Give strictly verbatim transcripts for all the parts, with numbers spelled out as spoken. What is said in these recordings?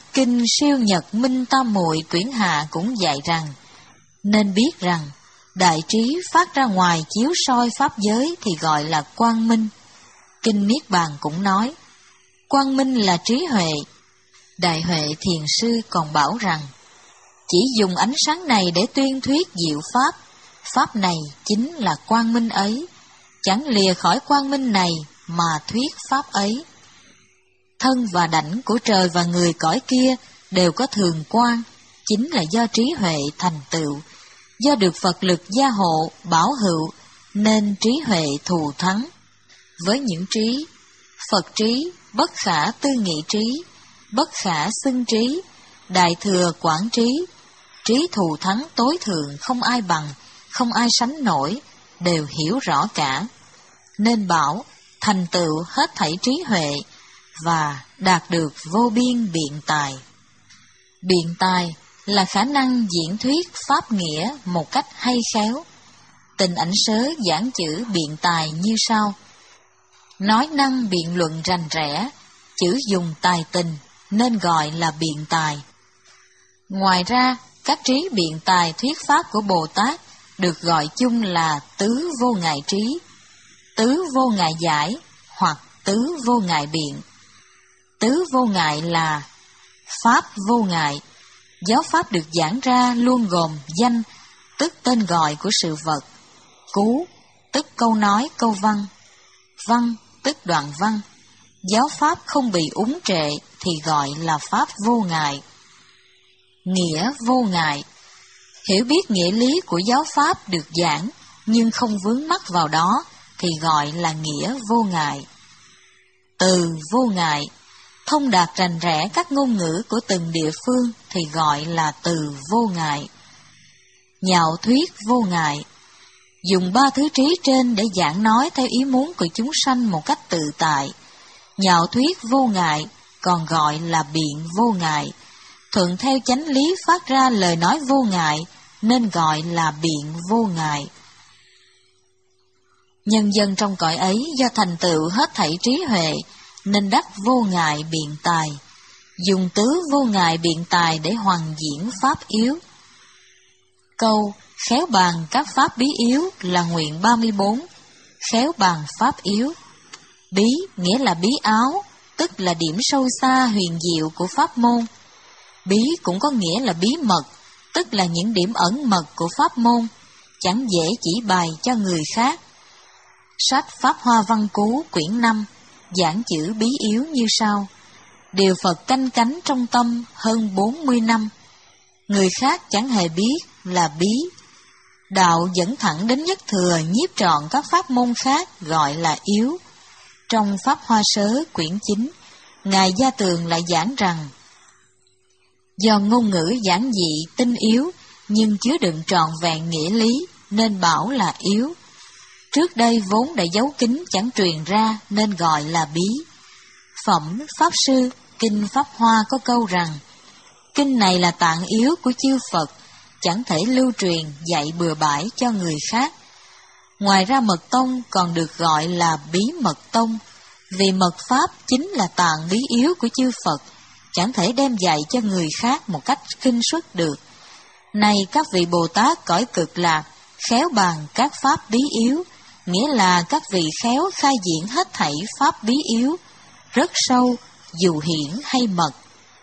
Kinh Siêu Nhật Minh Tam Muội quyển hạ cũng dạy rằng, nên biết rằng đại trí phát ra ngoài chiếu soi pháp giới thì gọi là quang minh. Kinh Niết Bàn cũng nói, quang minh là trí huệ. Đại Huệ Thiền Sư còn bảo rằng, chỉ dùng ánh sáng này để tuyên thuyết diệu pháp, pháp này chính là quang minh ấy, chẳng lìa khỏi quang minh này mà thuyết pháp ấy. Thân và đảnh của trời và người cõi kia đều có thường quang, chính là do trí huệ thành tựu, do được Phật lực gia hộ, bảo hữu, nên trí huệ thù thắng. Với những trí, Phật trí, bất khả tư nghị trí, bất khả xưng trí, đại thừa quảng trí, trí thù thắng tối thượng không ai bằng, không ai sánh nổi, đều hiểu rõ cả. Nên bảo, thành tựu hết thảy trí huệ, và đạt được vô biên biện tài. Biện tài là khả năng diễn thuyết pháp nghĩa một cách hay khéo. Tình Ảnh Sớ giảng chữ biện tài như sau: nói năng biện luận rành rẽ, chữ dùng tài tình, nên gọi là biện tài. Ngoài ra, các trí biện tài thuyết pháp của Bồ Tát được gọi chung là tứ vô ngại trí, tứ vô ngại giải hoặc tứ vô ngại biện. Tứ vô ngại là pháp vô ngại. Giáo pháp được giảng ra luôn gồm danh, tức tên gọi của sự vật; cú, tức câu nói, câu văn; văn, tức đoạn văn. Giáo pháp không bị úng trệ thì gọi là pháp vô ngại. Nghĩa vô ngại, hiểu biết nghĩa lý của giáo pháp được giảng nhưng không vướng mắc vào đó thì gọi là nghĩa vô ngại. Từ vô ngại, thông đạt rành rẽ các ngôn ngữ của từng địa phương thì gọi là từ vô ngại. Nhạo thuyết vô ngại, dùng ba thứ trí trên để giảng nói theo ý muốn của chúng sanh một cách tự tại. Nhạo thuyết vô ngại còn gọi là biện vô ngại, thuận theo chánh lý phát ra lời nói vô ngại nên gọi là biện vô ngại. Nhân dân trong cõi ấy do thành tựu hết thảy trí huệ nên đắc vô ngại biện tài, dùng tứ vô ngại biện tài để hoàn diễn pháp yếu. Câu khéo bàn các pháp bí yếu là nguyện ba mươi bốn, khéo bàn pháp yếu. Bí nghĩa là bí áo, tức là điểm sâu xa huyền diệu của pháp môn. Bí cũng có nghĩa là bí mật, tức là những điểm ẩn mật của pháp môn, chẳng dễ chỉ bày cho người khác. Sách Pháp Hoa Văn Cú quyển năm giảng chữ bí yếu như sau: điều Phật canh cánh trong tâm hơn bốn mươi năm, người khác chẳng hề biết là bí. Đạo dẫn thẳng đến nhất thừa nhiếp trọn các pháp môn khác gọi là yếu. Trong Pháp Hoa Sớ quyển chín, Ngài Gia Tường lại giảng rằng, do ngôn ngữ giản dị tinh yếu nhưng chứa đựng trọn vẹn nghĩa lý nên bảo là yếu. Trước đây vốn đã giấu kín chẳng truyền ra nên gọi là bí. Phẩm Pháp Sư Kinh Pháp Hoa có câu rằng, kinh này là tạng yếu của chư Phật, chẳng thể lưu truyền dạy bừa bãi cho người khác. Ngoài ra mật tông còn được gọi là bí mật tông, vì mật pháp chính là tạng bí yếu của chư Phật, chẳng thể đem dạy cho người khác một cách khinh suất được. Này các vị Bồ Tát cõi cực lạc, khéo bàn các pháp bí yếu, nghĩa là các vị khéo khai diễn hết thảy pháp bí yếu, rất sâu, dù hiển hay mật.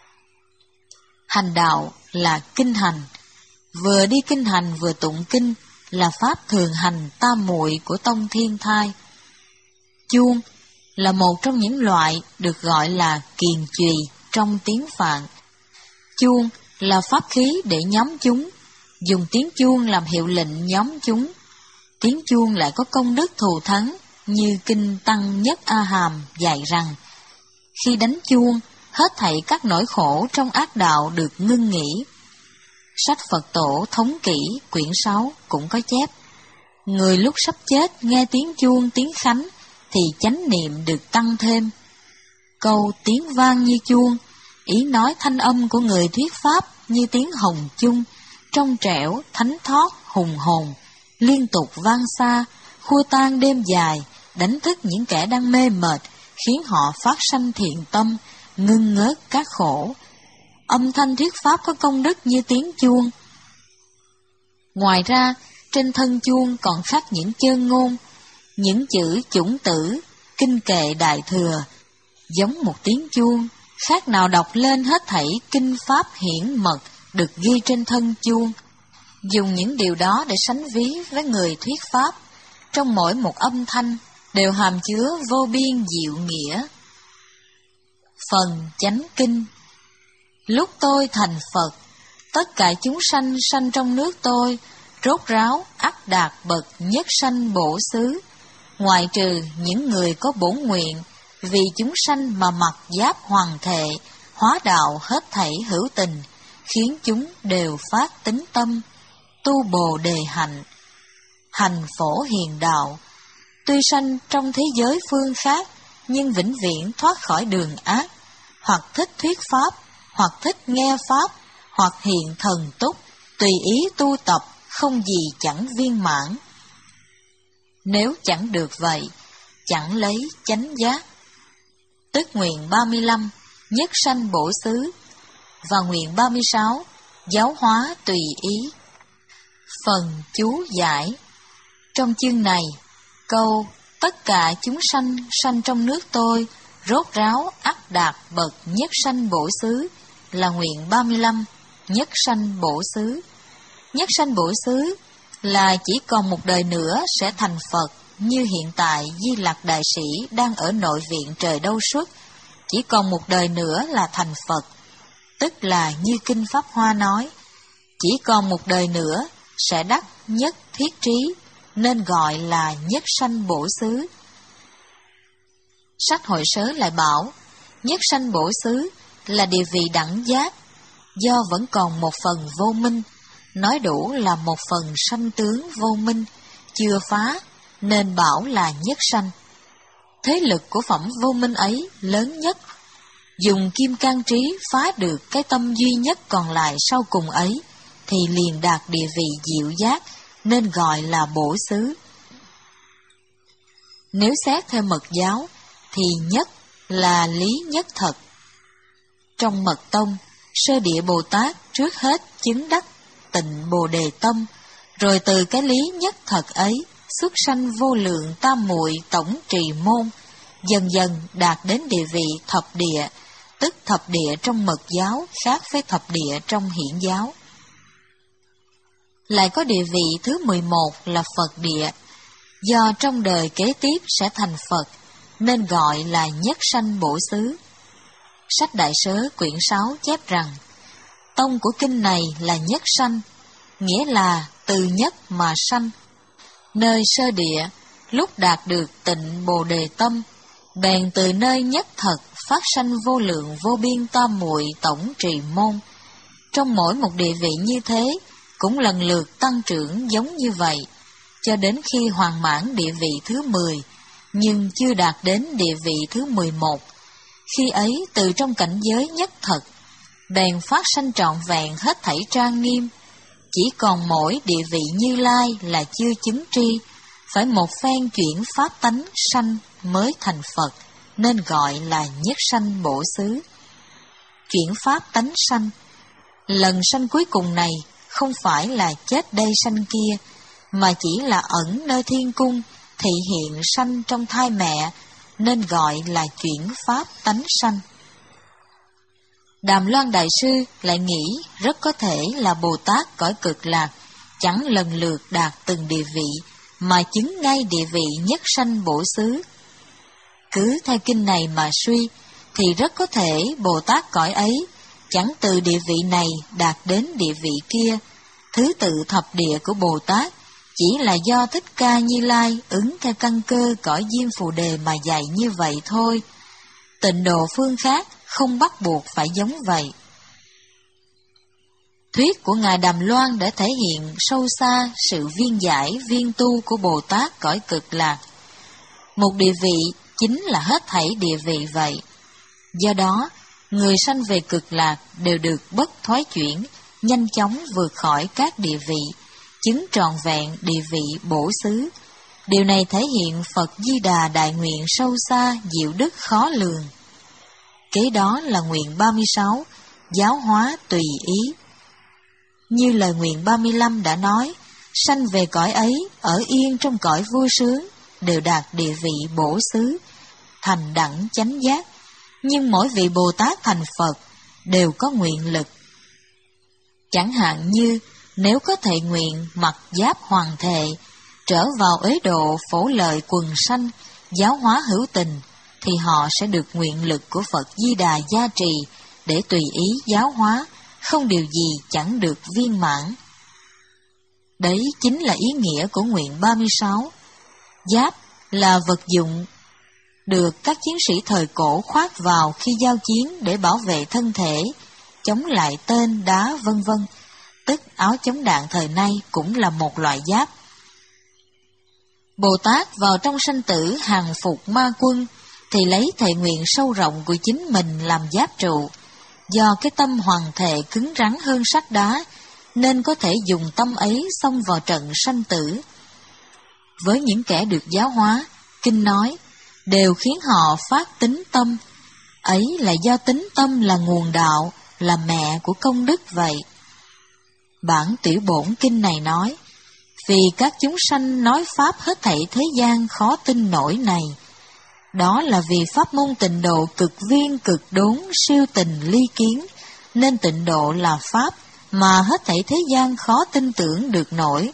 Hành đạo là kinh hành, vừa đi kinh hành vừa tụng kinh là pháp thường hành tam muội của tông Thiên Thai. Chuông là một trong những loại được gọi là kiền chùy trong tiếng Phạn. Chuông là pháp khí để nhóm chúng, dùng tiếng chuông làm hiệu lệnh nhóm chúng. Tiếng chuông lại có công đức thù thắng, như Kinh Tăng Nhất A Hàm dạy rằng, khi đánh chuông, hết thảy các nỗi khổ trong ác đạo được ngưng nghỉ. Sách Phật Tổ Thống Kỷ quyển sáu cũng có chép, người lúc sắp chết nghe tiếng chuông tiếng khánh thì chánh niệm được tăng thêm. Câu tiếng vang như chuông, ý nói thanh âm của người thuyết pháp như tiếng hồng chung, trong trẻo, thánh thót, hùng hồn, liên tục vang xa, khua tan đêm dài, đánh thức những kẻ đang mê mệt, khiến họ phát sanh thiện tâm, ngưng ngớt các khổ. âm thanh thuyết pháp có công đức như tiếng chuông. Ngoài ra, trên thân chuông còn khắc những chơn ngôn, những chữ chủng tử, kinh kệ đại thừa, giống một tiếng chuông, khác nào đọc lên hết thảy kinh pháp hiển mật được ghi trên thân chuông. Dùng những điều đó để sánh ví với người thuyết pháp, trong mỗi một âm thanh đều hàm chứa vô biên diệu nghĩa. Phần chánh kinh. Lúc tôi thành Phật, tất cả chúng sanh sanh trong nước tôi, rốt ráo ắt đạt bậc nhất sanh bổ xứ, ngoại trừ những người có bổn nguyện, vì chúng sanh mà mặc giáp hoàng thệ, hóa đạo hết thảy hữu tình, khiến chúng đều phát tín tâm, tu bồ đề hạnh, hành phổ hiền đạo. Tuy sanh trong thế giới phương khác, nhưng vĩnh viễn thoát khỏi đường ác, hoặc thích thuyết pháp, hoặc thích nghe pháp, hoặc hiện thần túc, tùy ý tu tập, không gì chẳng viên mãn. Nếu chẳng được vậy, chẳng lấy chánh giác. Tức nguyện ba mươi lăm, nhất sanh bổ xứ, và nguyện ba mươi sáu, giáo hóa tùy ý. Phần chú giải. Trong chương này, câu tất cả chúng sanh sanh trong nước tôi, rốt ráo ắt đạt bậc nhất sanh bổ xứ là nguyện ba mươi lăm, nhất sanh bổ xứ. Nhất sanh bổ xứ là chỉ còn một đời nữa sẽ thành Phật, như hiện tại Di Lặc Đại Sĩ đang ở nội viện trời Đâu Xuất, chỉ còn một đời nữa là thành Phật, tức là như Kinh Pháp Hoa nói, chỉ còn một đời nữa sẽ đắc nhất thiết trí, nên gọi là nhất sanh bổ xứ. Sách Hội Sớ lại bảo, nhất sanh bổ xứ là địa vị đẳng giác, do vẫn còn một phần vô minh, nói đủ là một phần sanh tướng vô minh, chưa phá, nên bảo là nhất sanh. Thế lực của phẩm vô minh ấy lớn nhất, dùng kim cang trí phá được cái tâm duy nhất còn lại sau cùng ấy, thì liền đạt địa vị diệu giác, nên gọi là bổ xứ. Nếu xét theo mật giáo, thì nhất là lý nhất thật. Trong mật tông, Sơ Địa Bồ Tát trước hết chứng đắc tịnh Bồ Đề Tâm, rồi từ cái lý nhất thật ấy xuất sanh vô lượng tam muội tổng trì môn, dần dần đạt đến địa vị thập địa, tức thập địa trong mật giáo khác với thập địa trong hiển giáo. Lại có địa vị thứ mười một là Phật địa, do trong đời kế tiếp sẽ thành Phật, nên gọi là nhất sanh bổ xứ. Sách Đại Sớ quyển sáu chép rằng, tông của kinh này là nhất sanh, nghĩa là từ nhất mà sanh. Nơi sơ địa, lúc đạt được tịnh Bồ Đề Tâm, bèn từ nơi nhất thật phát sanh vô lượng vô biên tam muội tổng trì môn. Trong mỗi một địa vị như thế, cũng lần lượt tăng trưởng giống như vậy, cho đến khi hoàn mãn địa vị thứ mười, nhưng chưa đạt đến địa vị thứ mười một. Khi ấy, từ trong cảnh giới nhất thật, bèn phát sanh trọn vẹn hết thảy trang nghiêm. Chỉ còn mỗi địa vị Như Lai là chưa chứng tri, phải một phen chuyển pháp tánh sanh mới thành Phật, nên gọi là nhất sanh bổ xứ. Chuyển pháp tánh sanh, lần sanh cuối cùng này không phải là chết đây sanh kia, mà chỉ là ẩn nơi thiên cung, thị hiện sanh trong thai mẹ, nên gọi là chuyển pháp tánh sanh. Đàm Loan Đại Sư lại nghĩ rất có thể là Bồ Tát cõi Cực Lạc, chẳng lần lượt đạt từng địa vị, mà chứng ngay địa vị nhất sanh bổ xứ. Cứ theo kinh này mà suy, thì rất có thể Bồ Tát cõi ấy chẳng từ địa vị này đạt đến địa vị kia. Thứ tự thập địa của Bồ Tát chỉ là do Thích Ca Như Lai ứng theo căn cơ cõi Diêm Phù Đề mà dạy như vậy thôi. Tịnh độ phương khác không bắt buộc phải giống vậy. Thuyết của Ngài Đàm Loan đã thể hiện sâu xa sự viên giải viên tu của Bồ Tát cõi Cực Lạc. Một địa vị chính là hết thảy địa vị vậy. Do đó, người sanh về Cực Lạc đều được bất thoái chuyển, nhanh chóng vượt khỏi các địa vị, chứng trọn vẹn địa vị bổ xứ. Điều này thể hiện Phật Di Đà đại nguyện sâu xa, diệu đức khó lường. Kế đó là nguyện ba mươi sáu, giáo hóa tùy ý. Như lời nguyện ba mươi lăm đã nói, sanh về cõi ấy, ở yên trong cõi vui sướng, đều đạt địa vị bổ xứ, thành đẳng chánh giác. Nhưng mỗi vị Bồ Tát thành Phật đều có nguyện lực. Chẳng hạn như nếu có thệ nguyện mặc giáp hoàng thệ, trở vào Ế Độ phổ lợi quần sanh, giáo hóa hữu tình, thì họ sẽ được nguyện lực của Phật Di Đà gia trì để tùy ý giáo hóa, không điều gì chẳng được viên mãn. Đấy chính là ý nghĩa của nguyện ba mươi sáu. Giáp là vật dụng được các chiến sĩ thời cổ khoác vào khi giao chiến để bảo vệ thân thể, chống lại tên, đá, vân vân. Tức áo chống đạn thời nay cũng là một loại giáp. Bồ Tát vào trong sanh tử hàng phục ma quân, thì lấy thệ nguyện sâu rộng của chính mình làm giáp trụ. Do cái tâm hoàng thệ cứng rắn hơn sắt đá, nên có thể dùng tâm ấy xông vào trận sanh tử. Với những kẻ được giáo hóa, Kinh nói, đều khiến họ phát tín tâm. Ấy là do tín tâm là nguồn đạo, là mẹ của công đức vậy. Bản tiểu bổn kinh này nói, vì các chúng sanh nói pháp hết thảy thế gian khó tin nổi này. Đó là vì pháp môn tịnh độ cực viên cực đốn siêu tình ly kiến, nên tịnh độ là pháp mà hết thảy thế gian khó tin tưởng được nổi.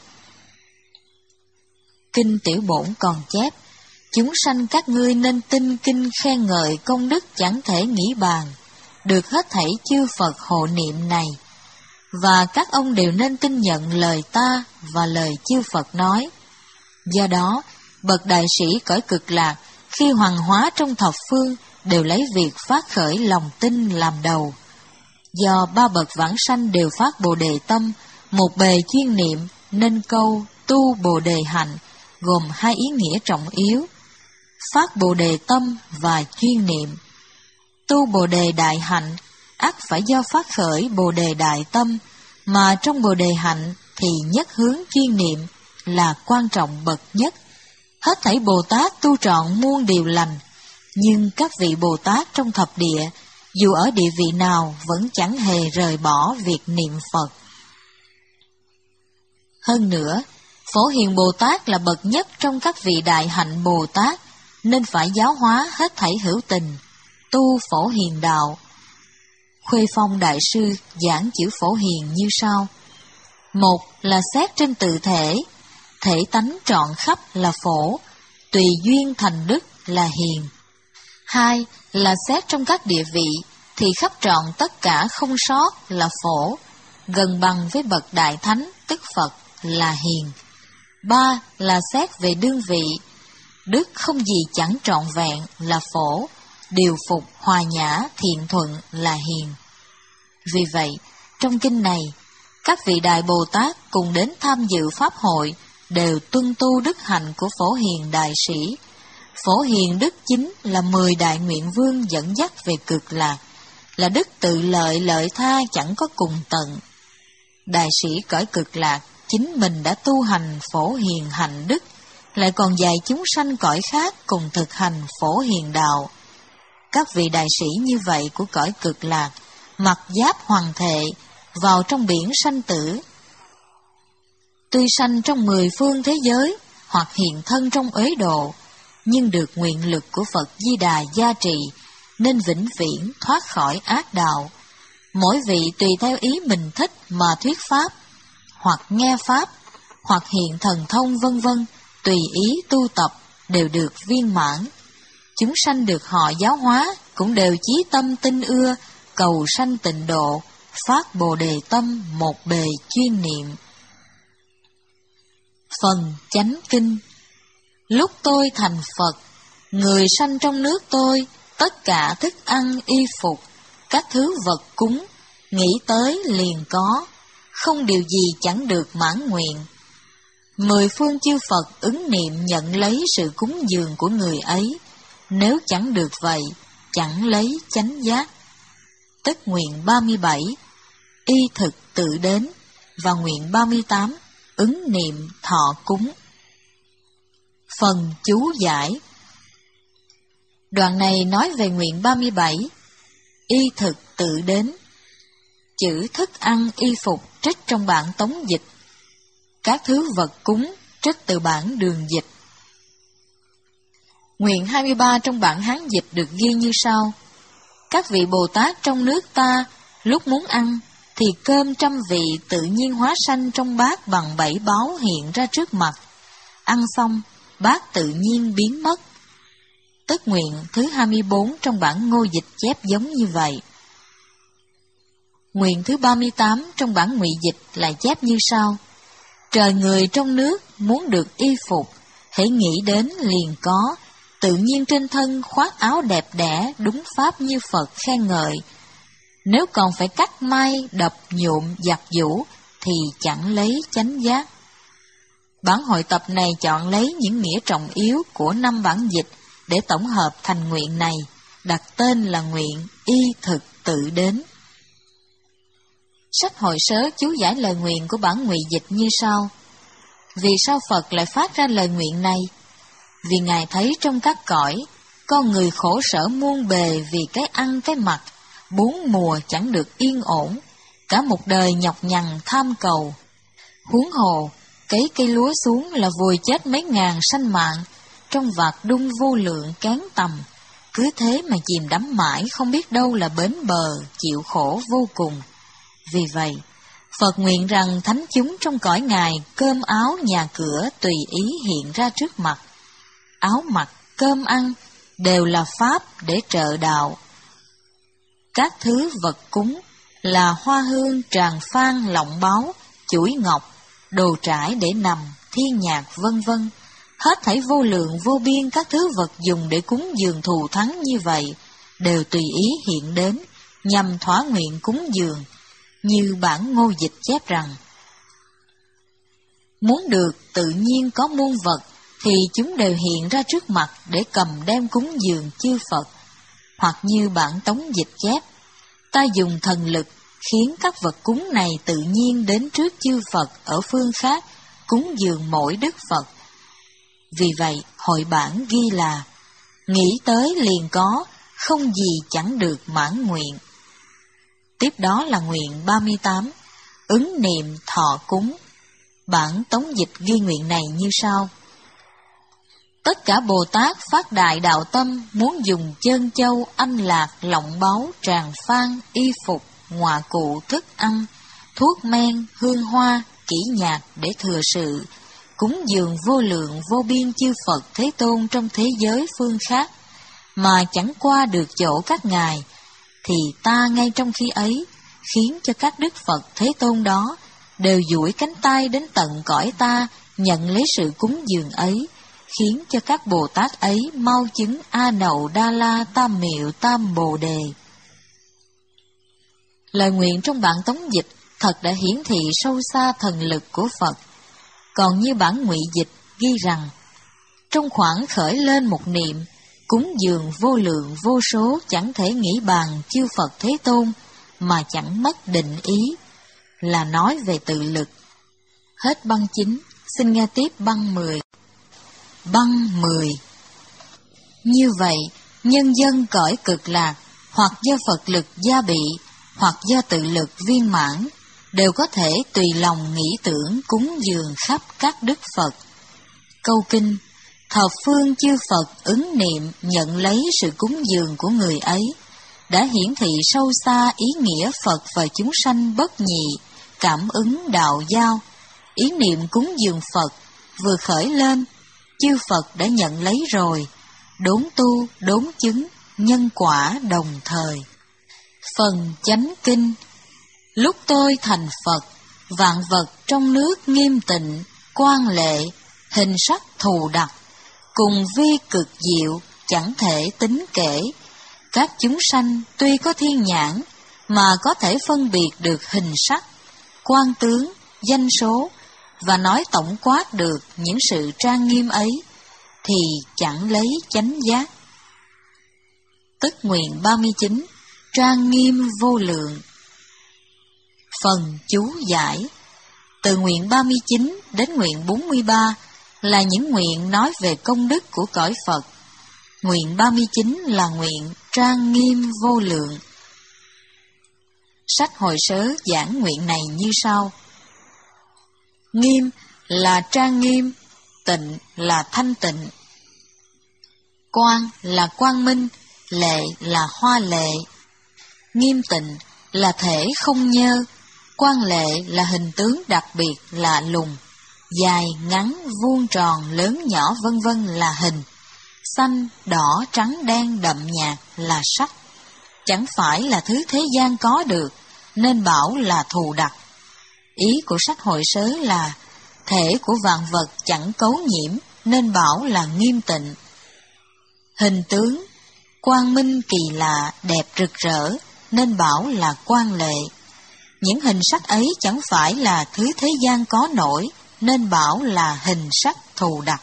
Kinh tiểu bổn còn chép, chúng sanh các ngươi nên tin kinh khen ngợi công đức chẳng thể nghĩ bàn, được hết thảy chư Phật hộ niệm này. Và các ông đều nên tin nhận lời ta và lời chư Phật nói. Do đó, bậc đại sĩ cõi cực lạc khi hoàng hóa trong thập phương đều lấy việc phát khởi lòng tin làm đầu. Do ba bậc vãng sanh đều phát Bồ Đề tâm, một bề chuyên niệm, nên câu tu Bồ Đề hạnh gồm hai ý nghĩa trọng yếu: phát Bồ Đề tâm và chuyên niệm. Tu Bồ Đề đại hạnh ắt phải do phát khởi Bồ Đề đại tâm, mà trong Bồ Đề hạnh thì nhất hướng chuyên niệm là quan trọng bậc nhất. Hết thảy Bồ Tát tu trọn muôn điều lành, nhưng các vị Bồ Tát trong thập địa, dù ở địa vị nào vẫn chẳng hề rời bỏ việc niệm Phật. Hơn nữa, Phổ Hiền Bồ Tát là bậc nhất trong các vị đại hạnh Bồ Tát, nên phải giáo hóa hết thảy hữu tình, tu Phổ Hiền đạo. Khuê Phong Đại Sư giảng chữ Phổ Hiền như sau: một là xét trên tự thể, thể tánh trọn khắp là phổ, tùy duyên thành đức là hiền. Hai là xét trong các địa vị, thì khắp trọn tất cả không sót là phổ, gần bằng với bậc đại thánh tức Phật là hiền. Ba là xét về đương vị, đức không gì chẳng trọn vẹn là phổ, điều phục hòa nhã thiện thuận là hiền. Vì vậy, trong kinh này, các vị Đại Bồ Tát cùng đến tham dự Pháp hội đều tuân tu đức hạnh của Phổ Hiền Đại Sĩ. Phổ Hiền đức chính là mười đại nguyện vương dẫn dắt về cực lạc, là đức tự lợi lợi tha chẳng có cùng tận. Đại sĩ cõi cực lạc chính mình đã tu hành Phổ Hiền hạnh đức, lại còn dạy chúng sanh cõi khác cùng thực hành Phổ Hiền đạo. Các vị đại sĩ như vậy của cõi cực lạc mặc giáp hoàng thệ vào trong biển sanh tử. Tuy sanh trong mười phương thế giới hoặc hiện thân trong Ế Độ, nhưng được nguyện lực của Phật Di Đà gia trì, nên vĩnh viễn thoát khỏi ác đạo. Mỗi vị tùy theo ý mình thích mà thuyết pháp, hoặc nghe pháp, hoặc hiện thần thông vân vân, tùy ý tu tập đều được viên mãn. Chúng sanh được họ giáo hóa cũng đều chí tâm tin ưa, cầu sanh tịnh độ, phát Bồ Đề tâm một bề chuyên niệm. Phần Chánh Kinh. Lúc tôi thành Phật, người sanh trong nước tôi, tất cả thức ăn y phục, các thứ vật cúng, nghĩ tới liền có, không điều gì chẳng được mãn nguyện. Mười phương chư Phật ứng niệm nhận lấy sự cúng dường của người ấy, nếu chẳng được vậy, chẳng lấy chánh giác. Tức nguyện ba mươi bảy, y thực tự đến, và nguyện ba mươi tám, ứng niệm thọ cúng. Phần chú giải. Đoạn này nói về nguyện ba mươi bảy, y thực tự đến, chữ thức ăn y phục trích trong bản tống dịch. Các thứ vật cúng trích từ bản đường dịch. Nguyện hai mươi ba trong bản Hán dịch được ghi như sau: các vị Bồ Tát trong nước ta, lúc muốn ăn, thì cơm trăm vị tự nhiên hóa sanh trong bát bằng bảy báo hiện ra trước mặt. Ăn xong, bát tự nhiên biến mất. Tất nguyện thứ hai mươi bốn trong bản Ngô dịch chép giống như vậy. Nguyện thứ ba mươi tám trong bản Ngụy dịch lại chép như sau: trời người trong nước muốn được y phục, hễ nghĩ đến liền có, tự nhiên trên thân khoác áo đẹp đẽ đúng pháp như Phật khen ngợi. Nếu còn phải cắt may, đập, nhuộm, giặt giũ thì chẳng lấy chánh giác. Bản hội tập này chọn lấy những nghĩa trọng yếu của năm bản dịch để tổng hợp thành nguyện này, đặt tên là nguyện y thực tự đến. Sách hội sớ chú giải lời nguyện của bản Ngụy dịch như sau: vì sao Phật lại phát ra lời nguyện này? Vì Ngài thấy trong các cõi, con người khổ sở muôn bề vì cái ăn cái mặc, bốn mùa chẳng được yên ổn, cả một đời nhọc nhằn tham cầu. Huống hồ, cấy cây lúa xuống là vùi chết mấy ngàn sanh mạng, trong vạt đung vô lượng kén tầm, cứ thế mà chìm đắm mãi không biết đâu là bến bờ, chịu khổ vô cùng. Vì vậy, Phật nguyện rằng thánh chúng trong cõi Ngài cơm áo nhà cửa tùy ý hiện ra trước mặt. Áo mặc, cơm ăn đều là pháp để trợ đạo. Các thứ vật cúng là hoa hương, tràng phan, lọng báo, chuỗi ngọc, đồ trải để nằm, thiên nhạc vân vân. Hết thảy vô lượng vô biên các thứ vật dùng để cúng dường thù thắng như vậy đều tùy ý hiện đến nhằm thỏa nguyện cúng dường, như bản Ngô dịch chép rằng: muốn được tự nhiên có muôn vật thì chúng đều hiện ra trước mặt để cầm đem cúng dường chư Phật. Hoặc như bản Tống dịch chép: ta dùng thần lực khiến các vật cúng này tự nhiên đến trước chư Phật ở phương khác, cúng dường mỗi đức Phật. Vì vậy, hội bản ghi là: nghĩ tới liền có, không gì chẳng được mãn nguyện. Tiếp đó là nguyện ba mươi tám, ứng niệm thọ cúng. Bản Tống dịch ghi nguyện này như sau: tất cả Bồ Tát phát đại đạo tâm muốn dùng chân châu, anh lạc, lọng báu, tràng phan, y phục, ngọa cụ, thức ăn, thuốc men, hương hoa, kỹ nhạc để thừa sự, cúng dường vô lượng vô biên chư Phật Thế Tôn trong thế giới phương khác, mà chẳng qua được chỗ các ngài, thì ta ngay trong khi ấy khiến cho các đức Phật Thế Tôn đó đều duỗi cánh tay đến tận cõi ta nhận lấy sự cúng dường ấy, khiến cho các Bồ Tát ấy mau chứng A Nậu Đa La Tam Miệu Tam Bồ Đề. Lời nguyện trong bản Tống dịch thật đã hiển thị sâu xa thần lực của Phật. Còn như bản Ngụy dịch ghi rằng: trong khoảng khởi lên một niệm, cúng dường vô lượng vô số chẳng thể nghĩ bàn chư Phật Thế Tôn mà chẳng mất định ý, là nói về tự lực. Hết băng chín, xin nghe tiếp băng mười. Băng mười. Như vậy, nhân dân cõi cực lạc, hoặc do Phật lực gia bị, hoặc do tự lực viên mãn, đều có thể tùy lòng nghĩ tưởng cúng dường khắp các đức Phật. Câu kinh: thập phương chư Phật ứng niệm nhận lấy sự cúng dường của người ấy, đã hiển thị sâu xa ý nghĩa Phật và chúng sanh bất nhị, cảm ứng đạo giao. Ý niệm cúng dường Phật vừa khởi lên, chư Phật đã nhận lấy rồi, đốn tu, đốn chứng, nhân quả đồng thời. Phần chánh kinh: lúc tôi thành Phật, vạn vật trong nước nghiêm tịnh, quan lệ, hình sắc thù đặc, cùng vi cực diệu, chẳng thể tính kể. Các chúng sanh tuy có thiên nhãn, mà có thể phân biệt được hình sắc, quan tướng, danh số, và nói tổng quát được những sự trang nghiêm ấy, thì chẳng lấy chánh giác. Tức nguyện ba mươi chín, trang nghiêm vô lượng. Phần chú giải: từ nguyện ba mươi chín đến nguyện bốn mươi ba là những nguyện nói về công đức của cõi Phật. Nguyện ba mươi chín là nguyện trang nghiêm vô lượng. Sách Hồi Sớ giảng nguyện này như sau. Nghiêm là trang nghiêm, tịnh là thanh tịnh. Quang là quang minh, lệ là hoa lệ. Nghiêm tịnh là thể không nhơ, quang lệ là hình tướng đặc biệt lạ lùng, dài, ngắn, vuông tròn, lớn nhỏ vân vân là hình, xanh, đỏ, trắng, đen, đậm nhạt là sắc. Chẳng phải là thứ thế gian có được, nên bảo là thù đặc. Ý của sách Hồi Sớ là thể của vạn vật chẳng cấu nhiễm, nên bảo là nghiêm tịnh. Hình tướng quang minh kỳ lạ, đẹp rực rỡ, nên bảo là quang lệ. Những hình sắc ấy chẳng phải là thứ thế gian có nổi, nên bảo là hình sắc thù đặc.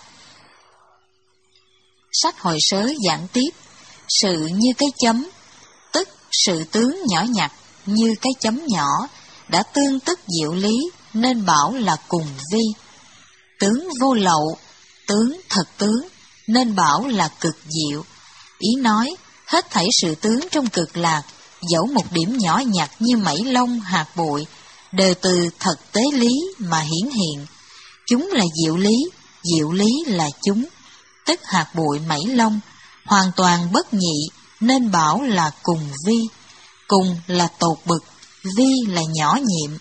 Sách Hồi Sớ giảng tiếp, sự như cái chấm, tức sự tướng nhỏ nhặt như cái chấm nhỏ, đã tương tức diệu lý, nên bảo là cùng vi. Tướng vô lậu, tướng thật tướng, nên bảo là cực diệu. Ý nói, hết thảy sự tướng trong cực lạc, dẫu một điểm nhỏ nhặt như mảy lông hạt bụi, đều từ thật tế lý mà hiển hiện. Chúng là diệu lý, diệu lý là chúng, tức hạt bụi mảy lông, hoàn toàn bất nhị, nên bảo là cùng vi. Cùng là tột bực, vi là nhỏ nhiệm.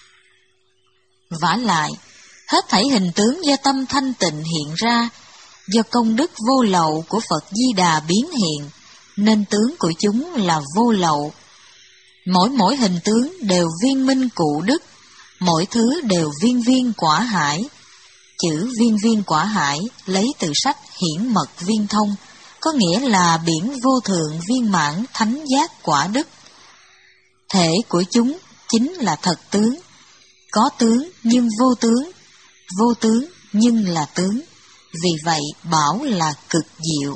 Vả lại, hết thảy hình tướng do tâm thanh tịnh hiện ra, do công đức vô lậu của Phật Di Đà biến hiện, nên tướng của chúng là vô lậu. Mỗi mỗi hình tướng đều viên minh cụ đức, mỗi thứ đều viên viên quả hải. Chữ viên viên quả hải lấy từ sách Hiển Mật Viên Thông, có nghĩa là biển vô thượng viên mãn thánh giác quả đức. Thể của chúng chính là thật tướng, có tướng nhưng vô tướng, vô tướng nhưng là tướng, vì vậy bảo là cực diệu.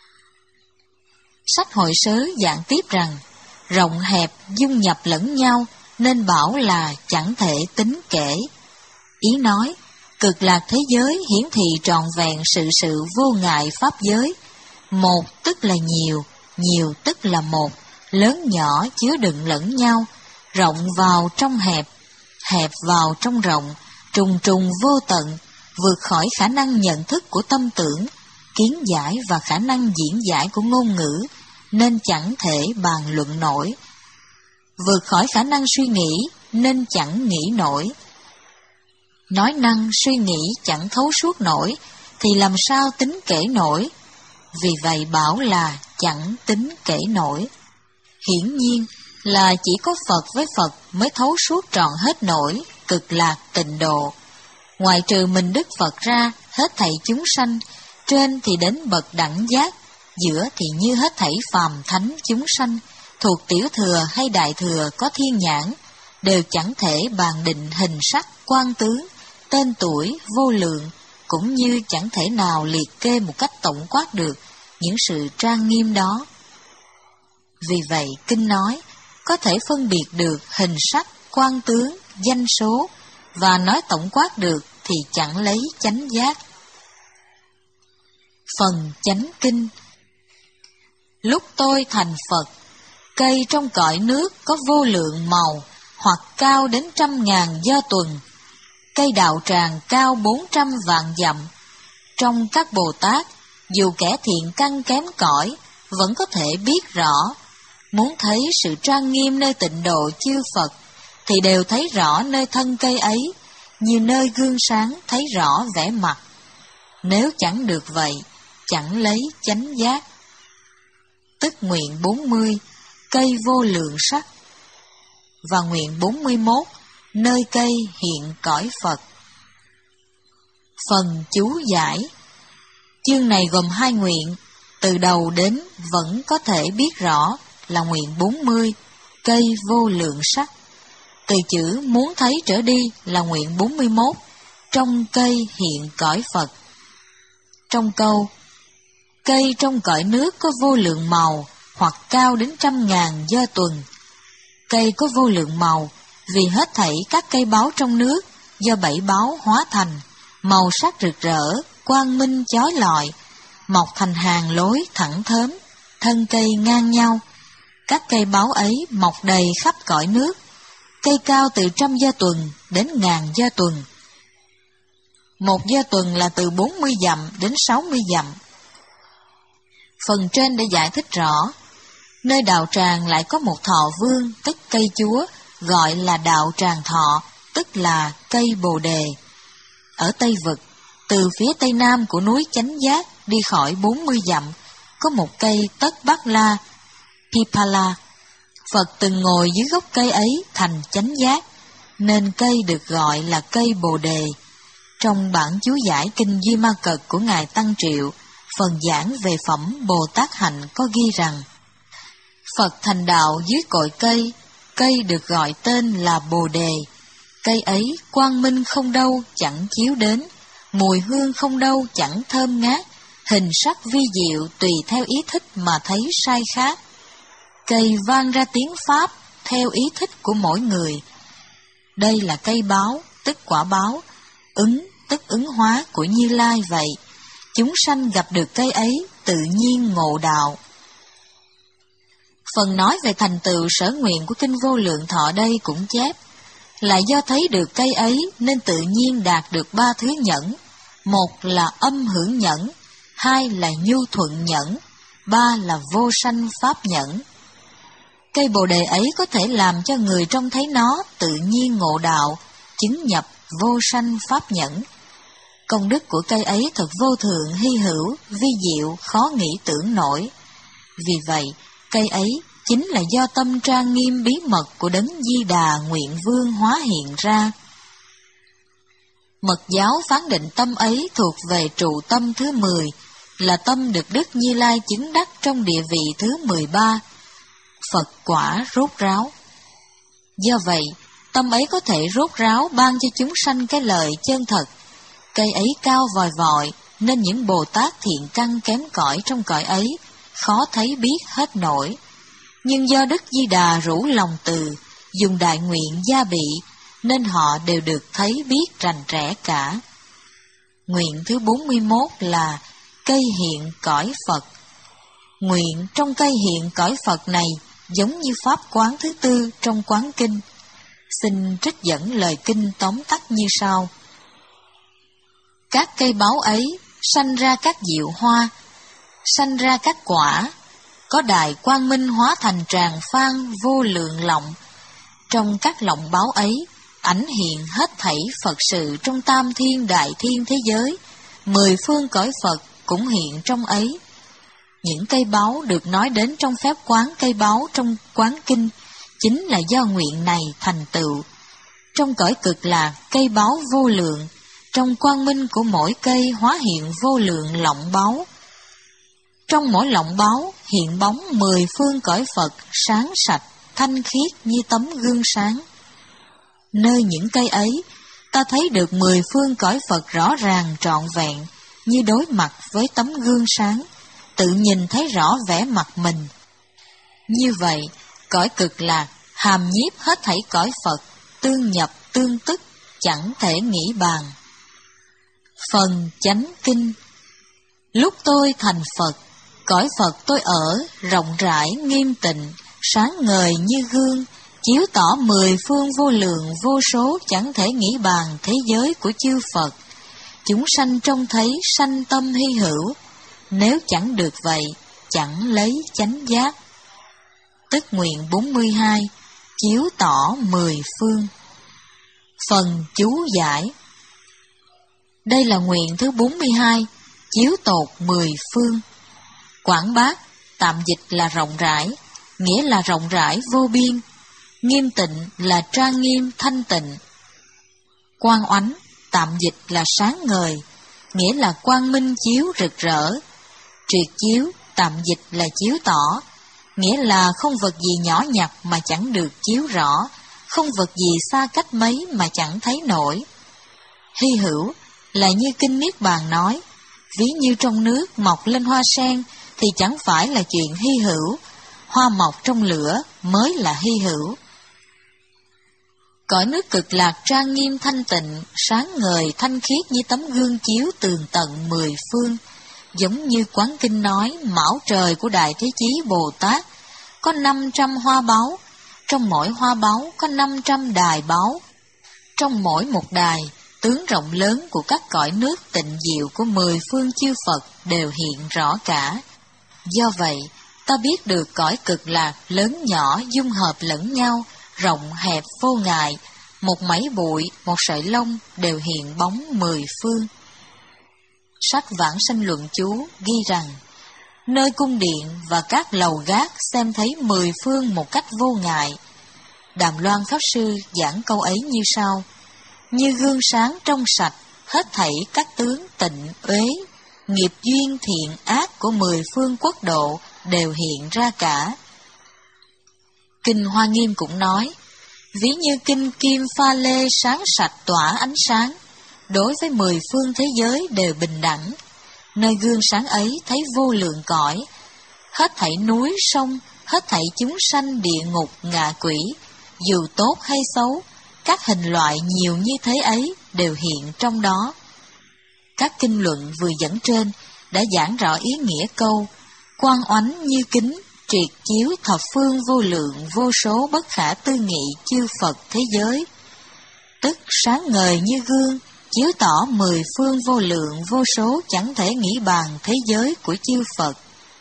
Sách Hồi Sớ giảng tiếp rằng, rộng hẹp dung nhập lẫn nhau, nên bảo là chẳng thể tính kể. Ý nói, cực lạc thế giới hiển thị tròn vẹn sự sự vô ngại pháp giới. Một tức là nhiều, nhiều tức là một, lớn nhỏ chứa đựng lẫn nhau, rộng vào trong hẹp, hẹp vào trong rộng, trùng trùng vô tận, vượt khỏi khả năng nhận thức của tâm tưởng, kiến giải và khả năng diễn giải của ngôn ngữ, nên chẳng thể bàn luận nổi. Vượt khỏi khả năng suy nghĩ, nên chẳng nghĩ nổi. Nói năng suy nghĩ chẳng thấu suốt nổi, thì làm sao tính kể nổi? Vì vậy bảo là chẳng tính kể nổi. Hiển nhiên là chỉ có Phật với Phật mới thấu suốt trọn hết nổi cực lạc tịnh độ. Ngoài trừ mình Đức Phật ra, hết thảy chúng sanh, trên thì đến bậc đẳng giác, giữa thì như hết thảy phàm thánh chúng sanh, thuộc tiểu thừa hay đại thừa có thiên nhãn, đều chẳng thể bàn định hình sắc, quan tướng, tên tuổi, vô lượng, cũng như chẳng thể nào liệt kê một cách tổng quát được những sự trang nghiêm đó. Vì vậy, Kinh nói, có thể phân biệt được hình sắc, quan tướng, danh số, và nói tổng quát được thì chẳng lấy chánh giác. Phần chánh kinh. Lúc tôi thành Phật, cây trong cõi nước có vô lượng màu, hoặc cao đến trăm ngàn do tuần. Cây đạo tràng cao bốn trăm vạn dặm. Trong các Bồ Tát, dù kẻ thiện căn kém cỏi, vẫn có thể biết rõ. Muốn thấy sự trang nghiêm nơi tịnh độ chư Phật, thì đều thấy rõ nơi thân cây ấy, như nơi gương sáng thấy rõ vẻ mặt. Nếu chẳng được vậy, chẳng lấy chánh giác. Tức nguyện bốn mươi, cây vô lượng sắc. Và nguyện bốn mươi mốt, nơi cây hiện cõi Phật. Phần chú giải. Chương này gồm hai nguyện, từ đầu đến vẫn có thể biết rõ là nguyện bốn mươi, cây vô lượng sắc. Từ chữ muốn thấy trở đi là nguyện bốn mươi mốt, trong cây hiện cõi Phật. Trong câu, cây trong cõi nước có vô lượng màu, hoặc cao đến trăm ngàn do tuần. Cây có vô lượng màu, vì hết thảy các cây báu trong nước, do bảy báu hóa thành, màu sắc rực rỡ, quang minh chói lọi, mọc thành hàng lối thẳng thớm, thân cây ngang nhau. Các cây báu ấy mọc đầy khắp cõi nước, cây cao từ trăm gia tuần đến ngàn gia tuần. Một gia tuần là từ bốn mươi dặm đến sáu mươi dặm. Phần trên để giải thích rõ, nơi đạo tràng lại có một thọ vương, tức cây chúa, gọi là đạo tràng thọ, tức là cây bồ đề. Ở Tây Vực, từ phía tây nam của núi Chánh Giác đi khỏi bốn mươi dặm, có một cây tất bát la, Pipala. Phật từng ngồi dưới gốc cây ấy thành chánh giác, nên cây được gọi là cây bồ đề. Trong bản chú giải kinh Duy Ma Cật của Ngài Tăng Triệu, phần giảng về phẩm Bồ Tát Hạnh có ghi rằng, Phật thành đạo dưới cội cây, cây được gọi tên là bồ đề. Cây ấy quang minh không đâu chẳng chiếu đến, mùi hương không đâu chẳng thơm ngát, hình sắc vi diệu tùy theo ý thích mà thấy sai khác. Cây vang ra tiếng Pháp theo ý thích của mỗi người. Đây là cây báo, tức quả báo, ứng, tức ứng hóa của Như Lai vậy. Chúng sanh gặp được cây ấy tự nhiên ngộ đạo. Phần nói về thành tựu sở nguyện của Kinh Vô Lượng Thọ đây cũng chép, là do thấy được cây ấy nên tự nhiên đạt được ba thứ nhẫn. Một là âm hưởng nhẫn, hai là nhu thuận nhẫn, ba là vô sanh pháp nhẫn. Cây bồ đề ấy có thể làm cho người trông thấy nó tự nhiên ngộ đạo, chứng nhập vô sanh pháp nhẫn. Công đức của cây ấy thật vô thượng hy hữu, vi diệu, khó nghĩ tưởng nổi. Vì vậy, cây ấy chính là do tâm trang nghiêm bí mật của Đấng Di Đà Nguyện Vương hóa hiện ra. Mật giáo phán định tâm ấy thuộc về trụ tâm thứ mười, là tâm được Đức Như Lai chứng đắc trong địa vị thứ mười ba, Phật quả rốt ráo. Do vậy, tâm ấy có thể rốt ráo ban cho chúng sanh cái lời chân thật. Cây ấy cao vòi vọi, nên những Bồ Tát thiện căn kém cỏi trong cõi ấy, khó thấy biết hết nổi. Nhưng do Đức Di Đà rủ lòng từ, dùng đại nguyện gia bị, nên họ đều được thấy biết rành rẽ cả. Nguyện thứ bốn mươi mốt là cây hiện cõi Phật. Nguyện trong cây hiện cõi Phật này giống như pháp quán thứ tư trong quán kinh. Xin trích dẫn lời kinh tóm tắt như sau. Các cây báu ấy sanh ra các diệu hoa, sanh ra các quả, có đài quang minh hóa thành tràng phan vô lượng lọng. Trong các lọng báu ấy, ảnh hiện hết thảy Phật sự trong tam thiên đại thiên thế giới, mười phương cõi Phật cũng hiện trong ấy. Những cây báu được nói đến trong phép quán cây báu trong quán kinh, chính là do nguyện này thành tựu. Trong cõi cực lạc cây báu vô lượng, trong quang minh của mỗi cây hóa hiện vô lượng lọng báu. Trong mỗi lọng báu hiện bóng mười phương cõi Phật sáng sạch, thanh khiết như tấm gương sáng. Nơi những cây ấy, ta thấy được mười phương cõi Phật rõ ràng trọn vẹn, như đối mặt với tấm gương sáng, tự nhìn thấy rõ vẻ mặt mình. Như vậy, cõi cực lạc hàm nhiếp hết thảy cõi Phật, tương nhập tương tức, chẳng thể nghĩ bàn. Phần chánh kinh. Lúc tôi thành Phật, cõi Phật tôi ở, rộng rãi nghiêm tịnh, sáng ngời như gương, chiếu tỏ mười phương vô lượng vô số chẳng thể nghĩ bàn thế giới của chư Phật. Chúng sanh trông thấy sanh tâm hy hữu, nếu chẳng được vậy, chẳng lấy chánh giác. Tức nguyện bốn mươi hai, chiếu tỏ mười phương. Phần chú giải. Đây là nguyện thứ bốn mươi hai, chiếu tột mười phương. Quảng Bác, tạm dịch là rộng rãi, nghĩa là rộng rãi vô biên. Nghiêm tịnh là trang nghiêm thanh tịnh. Quang oánh, tạm dịch là sáng ngời, nghĩa là quang minh chiếu rực rỡ. Triệt chiếu, tạm dịch là chiếu tỏ, nghĩa là không vật gì nhỏ nhặt mà chẳng được chiếu rõ, không vật gì xa cách mấy mà chẳng thấy nổi. Hy hữu là như Kinh Niết Bàn nói, ví như trong nước mọc lên hoa sen thì chẳng phải là chuyện hy hữu, hoa mọc trong lửa mới là hy hữu. Cõi nước cực lạc trang nghiêm thanh tịnh, sáng ngời thanh khiết như tấm gương chiếu tường tận mười phương, giống như quán kinh nói mão trời của Đại Thế Chí Bồ Tát, có năm trăm hoa báu, trong mỗi hoa báu có năm trăm đài báu. Trong mỗi một đài, tướng rộng lớn của các cõi nước tịnh diệu của mười phương chư Phật đều hiện rõ cả. Do vậy, ta biết được cõi cực lạc lớn nhỏ dung hợp lẫn nhau, rộng hẹp vô ngại, một mảy bụi, một sợi lông đều hiện bóng mười phương. Sách Vãng Sanh Luận Chú ghi rằng, nơi cung điện và các lầu gác xem thấy mười phương một cách vô ngại. Đàm Loan Pháp Sư giảng câu ấy như sau: như gương sáng trong sạch, hết thảy các tướng tịnh uế, nghiệp duyên thiện ác của mười phương quốc độ đều hiện ra cả. Kinh Hoa Nghiêm cũng nói, ví như kinh kim pha lê sáng sạch tỏa ánh sáng, đối với mười phương thế giới đều bình đẳng. Nơi gương sáng ấy thấy vô lượng cõi, hết thảy núi sông, hết thảy chúng sanh địa ngục ngạ quỷ, dù tốt hay xấu, các hình loại nhiều như thế ấy đều hiện trong đó. Các kinh luận vừa dẫn trên đã giảng rõ ý nghĩa câu quang oánh như kính, triệt chiếu thập phương vô lượng vô số bất khả tư nghị chư Phật thế giới, tức sáng ngời như gương, chiếu tỏ mười phương vô lượng vô số chẳng thể nghĩ bàn thế giới của chư Phật.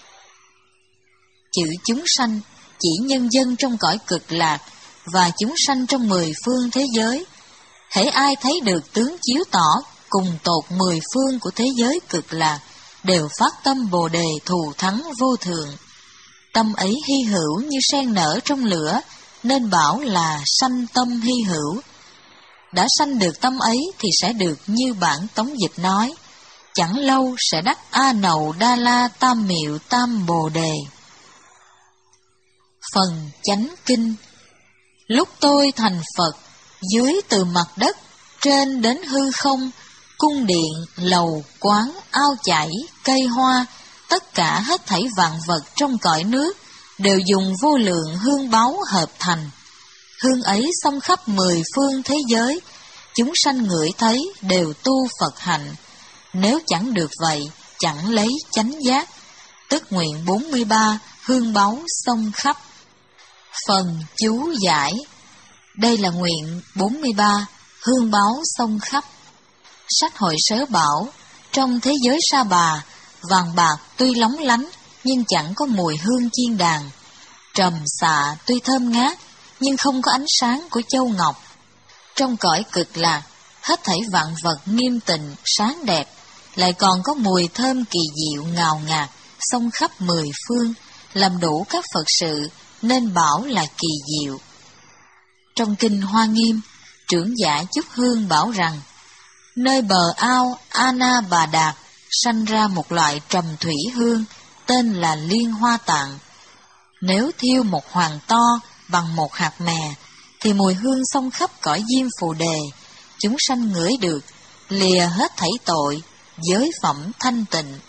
Chữ chúng sanh chỉ nhân dân trong cõi cực lạc và chúng sanh trong mười phương thế giới. Hễ ai thấy được tướng chiếu tỏ cùng tột mười phương của thế giới cực lạc, đều phát tâm Bồ Đề thù thắng vô thường. Tâm ấy hy hữu như sen nở trong lửa, nên bảo là sanh tâm hy hữu. Đã sanh được tâm ấy thì sẽ được như bản tống dịch nói, chẳng lâu sẽ đắc A Nậu Đa La Tam Miệu Tam Bồ Đề. Phần Chánh Kinh. Lúc tôi thành Phật, dưới từ mặt đất, trên đến hư không, cung điện, lầu, quán, ao chảy, cây hoa, tất cả hết thảy vạn vật trong cõi nước, đều dùng vô lượng hương báu hợp thành. Hương ấy xông khắp mười phương thế giới, chúng sanh ngửi thấy đều tu Phật hạnh. Nếu chẳng được vậy, chẳng lấy chánh giác. Tức nguyện bốn mươi ba, hương báu xông khắp. Phần chú giải. Đây là nguyện bốn mươi ba, hương báu xông khắp. Sách Hội Sớ bảo, trong thế giới Sa Bà, vàng bạc tuy lóng lánh, nhưng chẳng có mùi hương chiên đàn. Trầm xạ tuy thơm ngát, nhưng không có ánh sáng của châu ngọc. Trong cõi cực lạc, hết thảy vạn vật nghiêm tịnh, sáng đẹp, lại còn có mùi thơm kỳ diệu ngào ngạt, xông khắp mười phương, làm đủ các Phật sự, nên bảo là kỳ diệu. Trong kinh Hoa Nghiêm, trưởng giả Chúc Hương bảo rằng, nơi bờ ao A Na Bà Đạt sanh ra một loại trầm thủy hương, tên là Liên Hoa Tạng. Nếu thiêu một hoàng to bằng một hạt mè, thì mùi hương xông khắp cõi Diêm Phù Đề, chúng sanh ngửi được, lìa hết thảy tội, giới phẩm thanh tịnh.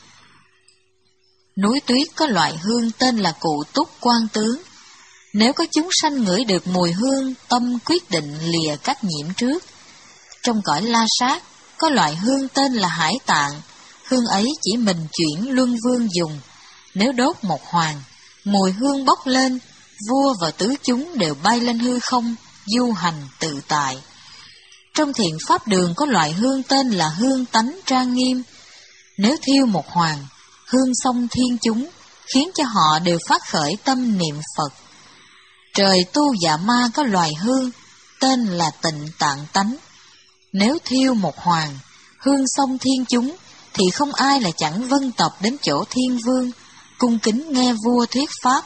Núi tuyết có loại hương tên là Cụ Túc Quan Tướng. Nếu có chúng sanh ngửi được mùi hương, tâm quyết định lìa các nhiễm trước. Trong cõi La Sát có loại hương tên là Hải Tạng. Hương ấy chỉ mình chuyển Luân Vương dùng. Nếu đốt một hoàng, mùi hương bốc lên, vua và tứ chúng đều bay lên hư không, du hành tự tại. Trong Thiện Pháp Đường có loại hương tên là hương tánh trang nghiêm. Nếu thiêu một hoàng, hương xông thiên chúng, khiến cho họ đều phát khởi tâm niệm Phật. Trời Tu Dạ Ma có loài hương, tên là Tịnh Tạng Tánh. Nếu thiêu một hoàng, hương xông thiên chúng, thì không ai là chẳng vân tập đến chỗ thiên vương, cung kính nghe vua thuyết pháp.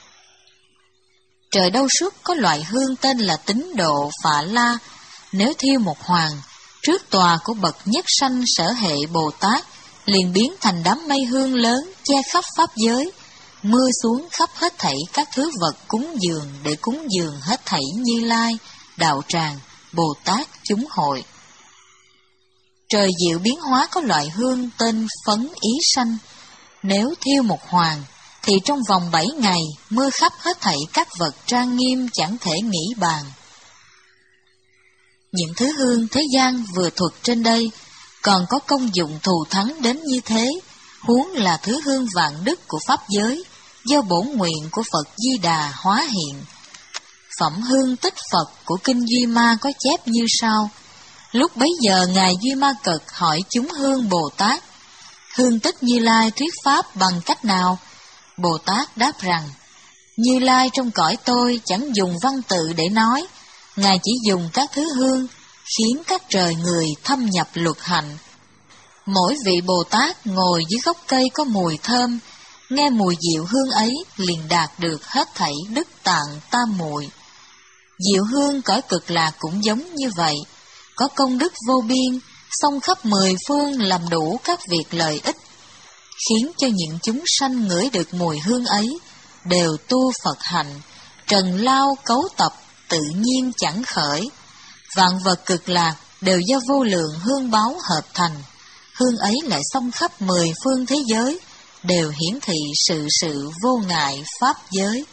Trời Đâu Xuất có loại hương tên là Tín Độ Phạ La. Nếu thiêu một hoàng, trước tòa của bậc nhất sanh sở hệ Bồ Tát, liền biến thành đám mây hương lớn che khắp pháp giới, mưa xuống khắp hết thảy các thứ vật cúng dường để cúng dường hết thảy Như Lai, Đạo Tràng, Bồ Tát chúng hội. Trời Diệu Biến Hóa có loại hương tên Phấn Ý Sanh. Nếu thiêu một hoàng, thì trong vòng bảy ngày mưa khắp hết thảy các vật trang nghiêm chẳng thể nghĩ bàn. Những thứ hương thế gian vừa thuật trên đây còn có công dụng thù thắng đến như thế, huống là thứ hương vạn đức của pháp giới, do bổn nguyện của Phật Di Đà hóa hiện. Phẩm Hương Tích Phật của Kinh Duy Ma có chép như sau. Lúc bấy giờ Ngài Duy Ma Cực hỏi chúng Hương Bồ Tát: Hương Tích Như Lai thuyết pháp bằng cách nào? Bồ Tát đáp rằng: Như Lai trong cõi tôi chẳng dùng văn tự để nói, Ngài chỉ dùng các thứ hương, khiến các trời người thâm nhập luật hạnh. Mỗi vị Bồ Tát ngồi dưới gốc cây có mùi thơm, nghe mùi diệu hương ấy liền đạt được hết thảy đức tạng tam muội. Diệu hương cõi Cực Lạc cũng giống như vậy, có công đức vô biên, xông khắp mười phương làm đủ các việc lợi ích, khiến cho những chúng sanh ngửi được mùi hương ấy, đều tu Phật hạnh, trần lao cấu tập, tự nhiên chẳng khởi. Vạn vật Cực Lạc đều do vô lượng hương báu hợp thành, hương ấy lại xông khắp mười phương thế giới, đều hiển thị sự sự vô ngại pháp giới.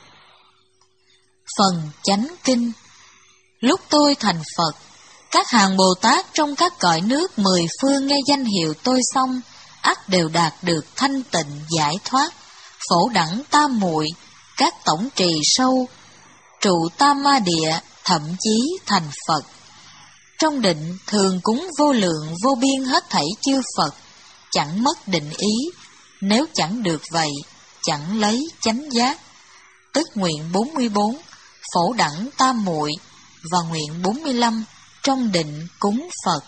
Phần Chánh Kinh. Lúc tôi thành Phật, các hàng Bồ Tát trong các cõi nước mười phương nghe danh hiệu tôi xong, ắt đều đạt được thanh tịnh giải thoát, phổ đẳng tam muội, các tổng trì sâu, trụ tam ma địa, thậm chí thành Phật. Trong định thường cúng vô lượng vô biên hết thảy chư Phật, chẳng mất định ý, nếu chẳng được vậy, chẳng lấy chánh giác. Tức nguyện bốn mươi bốn, phổ đẳng tam muội, và nguyện bốn mươi lăm, trong định cúng Phật.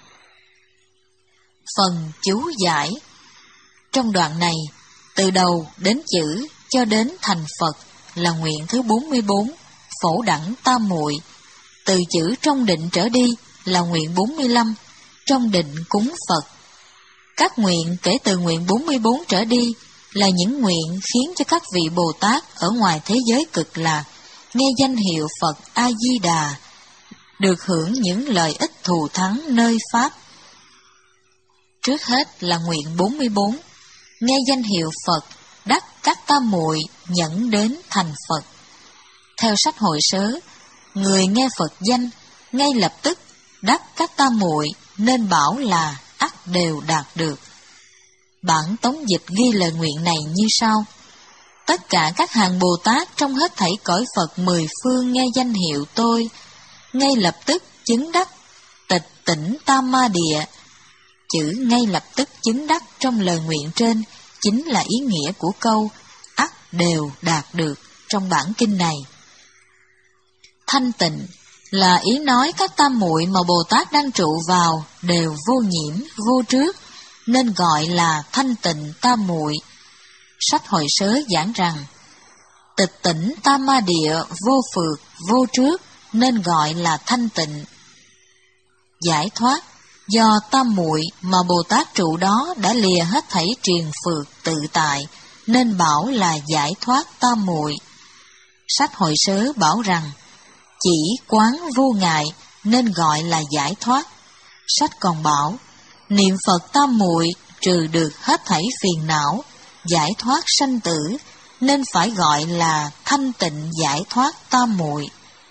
Phần chú giải. Trong đoạn này, từ đầu đến chữ cho đến thành Phật là nguyện thứ bốn mươi bốn, phổ đẳng tam muội. Từ chữ trong định trở đi là nguyện bốn mươi lăm, trong định cúng Phật. Các nguyện kể từ nguyện bốn mươi bốn trở đi là những nguyện khiến cho các vị Bồ Tát ở ngoài thế giới Cực Lạc nghe danh hiệu Phật A-di-đà, được hưởng những lợi ích thù thắng nơi Pháp. Trước hết là nguyện bốn mươi bốn, nghe danh hiệu Phật, đắc các tam muội nhẫn đến thành Phật. Theo sách Hội Sớ, người nghe Phật danh, ngay lập tức đắc các tam muội nên bảo là ắt đều đạt được. Bản tống dịch ghi lời nguyện này như sau. Tất cả các hàng Bồ Tát trong hết thảy cõi Phật mười phương nghe danh hiệu tôi, ngay lập tức chứng đắc tịch tỉnh tam ma địa. Chữ ngay lập tức chứng đắc trong lời nguyện trên chính là ý nghĩa của câu ắt đều đạt được trong bản kinh này. Thanh tịnh là ý nói các tam muội mà Bồ Tát đang trụ vào đều vô nhiễm, vô trước, nên gọi là thanh tịnh tam muội. Sách Hội Sớ giảng rằng tịch tỉnh tam ma địa vô phược, vô trước, nên gọi là thanh tịnh. Giải thoát do tam muội mà Bồ Tát trụ đó đã lìa hết thảy triền phược tự tại, nên bảo là giải thoát tam muội. Sách Hội Sớ bảo rằng chỉ quán vô ngại nên gọi là giải thoát. Sách còn bảo niệm Phật tam muội trừ được hết thảy phiền não, giải thoát sanh tử, nên phải gọi là thanh tịnh giải thoát tam muội.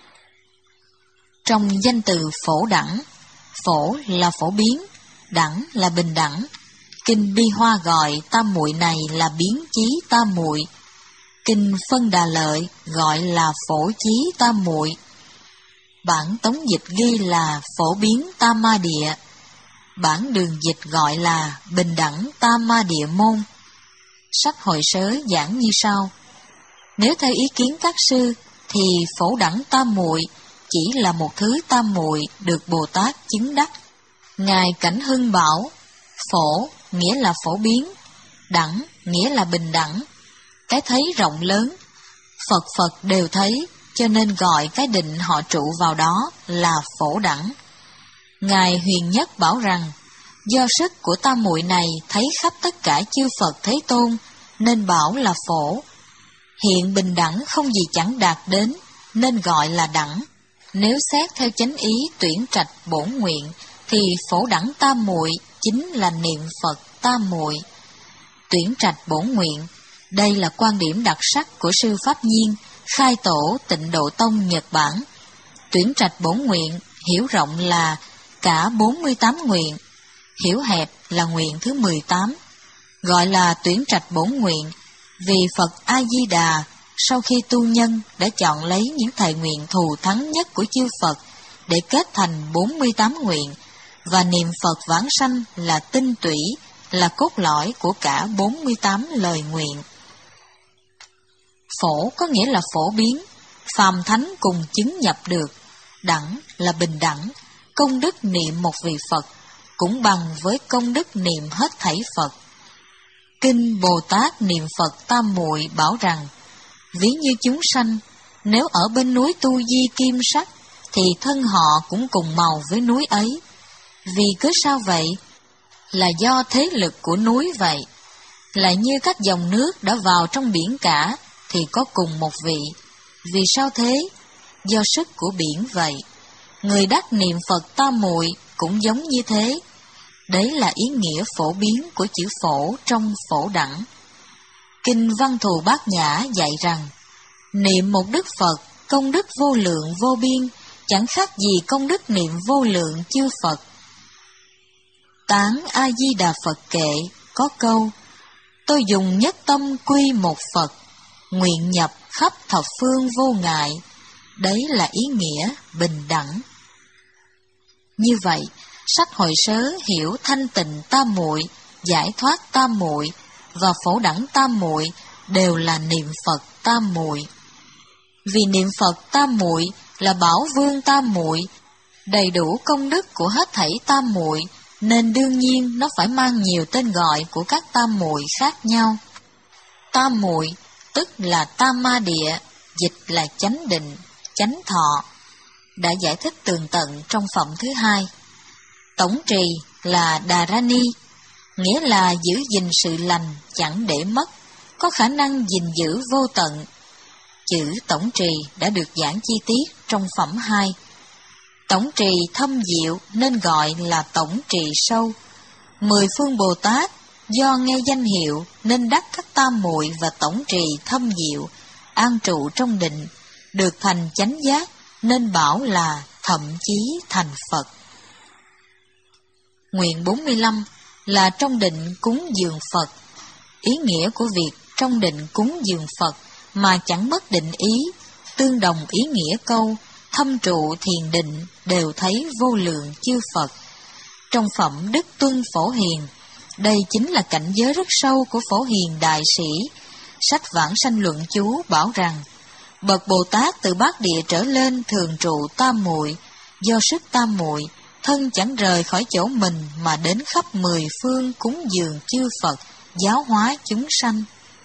Trong danh từ phổ đẳng, phổ là phổ biến, đẳng là bình đẳng. Kinh Bi Hoa gọi tam muội này là biến chí tam muội. Kinh Phân Đà Lợi gọi là phổ chí tam muội. Bản tống dịch ghi là phổ biến tam ma địa. Bản đường dịch gọi là bình đẳng tam ma địa môn. Sách Hội Sớ giảng như sau. Nếu theo ý kiến các sư thì phổ đẳng tam muội chỉ là một thứ tam muội được Bồ Tát chứng đắc. Ngài Cảnh Hưng bảo phổ nghĩa là phổ biến, đẳng nghĩa là bình đẳng. Cái thấy rộng lớn, Phật Phật đều thấy, cho nên gọi cái định họ trụ vào đó là phổ đẳng. Ngài Huyền Nhất bảo rằng do sức của tam muội này thấy khắp tất cả chư Phật Thế Tôn, nên bảo là phổ. Hiện bình đẳng không gì chẳng đạt đến, nên gọi là đẳng. Nếu xét theo chánh ý tuyển trạch bổn nguyện, thì phổ đẳng tam muội chính là niệm Phật tam muội. Tuyển trạch bổn nguyện, đây là quan điểm đặc sắc của sư Pháp Nhiên, khai tổ Tịnh Độ Tông Nhật Bản. Tuyển trạch bổn nguyện hiểu rộng là cả bốn mươi tám nguyện, hiểu hẹp là nguyện thứ mười tám. Gọi là tuyển trạch bổn nguyện Vì Phật A-di-đà sau khi tu nhân đã chọn lấy những thệ nguyện thù thắng nhất của chư Phật để kết thành bốn mươi tám nguyện, và niệm Phật vãng sanh là tinh tủy, là cốt lõi của cả bốn mươi tám lời nguyện. Phổ có nghĩa là phổ biến, phàm thánh cùng chứng nhập được. Đẳng là bình đẳng, công đức niệm một vị Phật cũng bằng với công đức niệm hết thảy Phật. Kinh Bồ Tát niệm Phật Tam Muội bảo rằng, ví như chúng sanh, nếu ở bên núi Tu Di Kim Sắc, thì thân họ cũng cùng màu với núi ấy. Vì cớ sao vậy? Là do thế lực của núi vậy. Lại như các dòng nước đã vào trong biển cả, thì có cùng một vị. Vì sao thế? Do sức của biển vậy. Người đắc niệm Phật Tam Muội cũng giống như thế. Đấy là ý nghĩa phổ biến của chữ phổ trong phổ đẳng. Kinh Văn Thù Bát Nhã dạy rằng, niệm một Đức Phật, công đức vô lượng vô biên, chẳng khác gì công đức niệm vô lượng chư Phật. Tán A-di-đà Phật kệ có câu, tôi dùng nhất tâm quy một Phật, nguyện nhập khắp thập phương vô ngại. Đấy là ý nghĩa bình đẳng. Như vậy, sách Hội Sớ hiểu thanh tịnh Tam Muội, giải thoát Tam Muội và phổ đẳng Tam Muội đều là niệm Phật Tam Muội. Vì niệm Phật Tam Muội là bảo vương Tam Muội, đầy đủ công đức của hết thảy Tam Muội, nên đương nhiên nó phải mang nhiều tên gọi của các Tam Muội khác nhau. Tam Muội tức là Tam Ma Địa, dịch là chánh định, chánh thọ, đã giải thích tường tận trong phẩm thứ hai. Tổng trì là Đà Rani, nghĩa là giữ gìn sự lành chẳng để mất, có khả năng gìn giữ vô tận. Chữ tổng trì đã được giảng chi tiết trong phẩm hai. Tổng trì thâm diệu nên gọi là tổng trì sâu. Mười phương Bồ Tát do nghe danh hiệu nên đắc các Tam Muội và tổng trì thâm diệu, an trụ trong định, được thành chánh giác nên bảo là thậm chí thành Phật. Nguyện bốn mươi lăm là trong định cúng dường Phật. Ý nghĩa của việc trong định cúng dường Phật mà chẳng mất định ý, tương đồng ý nghĩa câu thâm trụ thiền định đều thấy vô lượng chư Phật. Trong phẩm Đức Tuân Phổ Hiền, đây chính là cảnh giới rất sâu của Phổ Hiền Đại Sĩ. Sách Vãng Sanh Luận Chú bảo rằng, bậc Bồ Tát từ bát địa trở lên thường trụ Tam Muội, do sức Tam Muội, thân chẳng rời khỏi chỗ mình mà đến khắp mười phương cúng dường chư Phật, giáo hóa chúng sanh.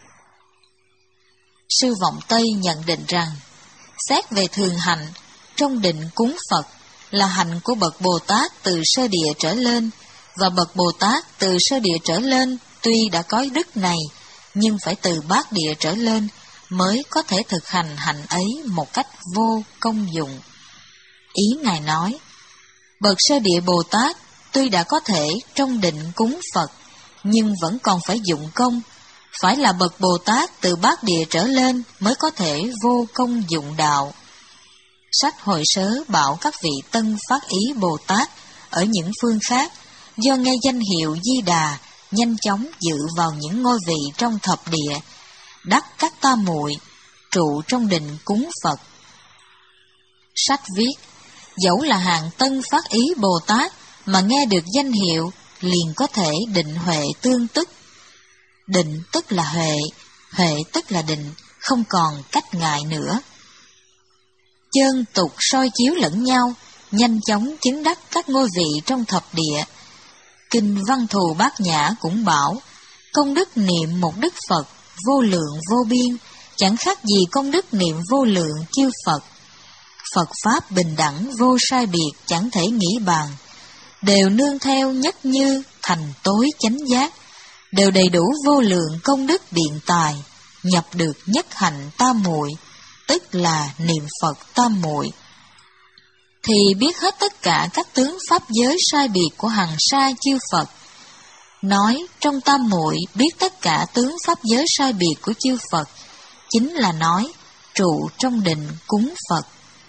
Sư Vọng Tây nhận định rằng, xét về thường hạnh, trong định cúng Phật là hạnh của bậc Bồ Tát từ sơ địa trở lên, và bậc Bồ Tát từ sơ địa trở lên tuy đã có đức này, nhưng phải từ bát địa trở lên mới có thể thực hành hạnh ấy một cách vô công dụng. Ý Ngài nói, bậc sơ địa Bồ Tát tuy đã có thể trong định cúng Phật, nhưng vẫn còn phải dụng công, phải là bậc Bồ Tát từ bát địa trở lên mới có thể vô công dụng đạo. Sách Hội Sớ bảo các vị tân phát ý Bồ Tát ở những phương khác, do nghe danh hiệu Di Đà, nhanh chóng dự vào những ngôi vị trong thập địa, đắc các Tam Muội, trụ trong định cúng Phật. Sách viết, dẫu là hạng tân phát ý Bồ Tát mà nghe được danh hiệu, liền có thể định huệ tương tức. Định tức là huệ, huệ tức là định, không còn cách ngại nữa. Chơn tục soi chiếu lẫn nhau, nhanh chóng chứng đắc các ngôi vị trong thập địa. Kinh Văn Thù Bát Nhã cũng bảo, công đức niệm một Đức Phật vô lượng vô biên, chẳng khác gì công đức niệm vô lượng chư Phật. Phật Pháp bình đẳng vô sai biệt chẳng thể nghĩ bàn, đều nương theo nhất như thành tối chánh giác, đều đầy đủ vô lượng công đức biện tài, nhập được nhất hạnh Tam Muội, tức là niệm Phật Tam Muội. Thì biết hết tất cả các tướng pháp giới sai biệt của hằng sa chư Phật. Nói trong Tam Muội biết tất cả tướng pháp giới sai biệt của chư Phật, chính là nói trụ trong định cúng Phật.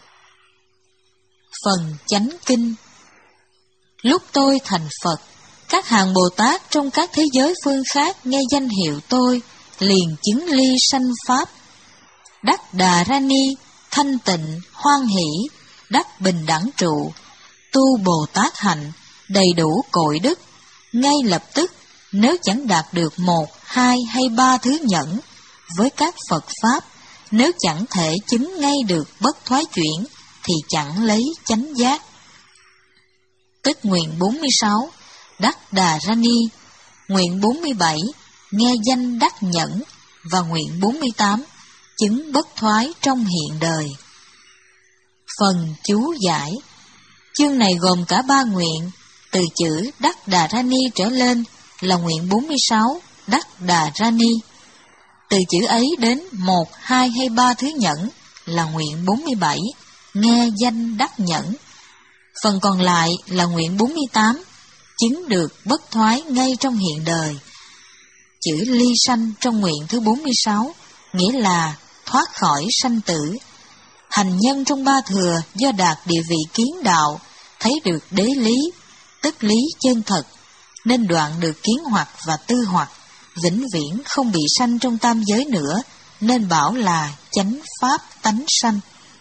Phần Chánh Kinh. Lúc tôi thành Phật, các hàng Bồ Tát trong các thế giới phương khác nghe danh hiệu tôi, liền chứng ly sanh pháp. Đắc Đà Ra Ni, thanh tịnh, hoan hỷ, đắc bình đẳng trụ, tu Bồ Tát hạnh, đầy đủ cội đức. Ngay lập tức, nếu chẳng đạt được một, hai hay ba thứ nhẫn với các Phật Pháp, nếu chẳng thể chứng ngay được bất thoái chuyển, thì chẳng lấy chánh giác. Tức nguyện bốn mươi sáu, đắc Đà Ra Ni. Nguyện bốn mươi bảy, nghe danh đắc nhẫn. Và nguyện bốn mươi tám, chứng bất thoái trong hiện đời. Phần chú giải. Chương này gồm cả ba nguyện, từ chữ đắc Đà Ra Ni trở lên là nguyện bốn mươi sáu, đắc Đà Ra Ni. Từ chữ ấy đến một, hai hay ba thứ nhẫn là nguyện bốn mươi bảy, nghe danh đắc nhẫn. Phần còn lại là nguyện bốn mươi tám, chứng được bất thoái ngay trong hiện đời. Chữ ly sanh trong nguyện thứ bốn mươi sáu nghĩa là thoát khỏi sanh tử. Hành nhân trong ba thừa do đạt địa vị kiến đạo, thấy được đế lý, tức lý chân thật, nên đoạn được kiến hoặc và tư hoặc, vĩnh viễn không bị sanh trong tam giới nữa, nên bảo là chánh pháp tánh sanh.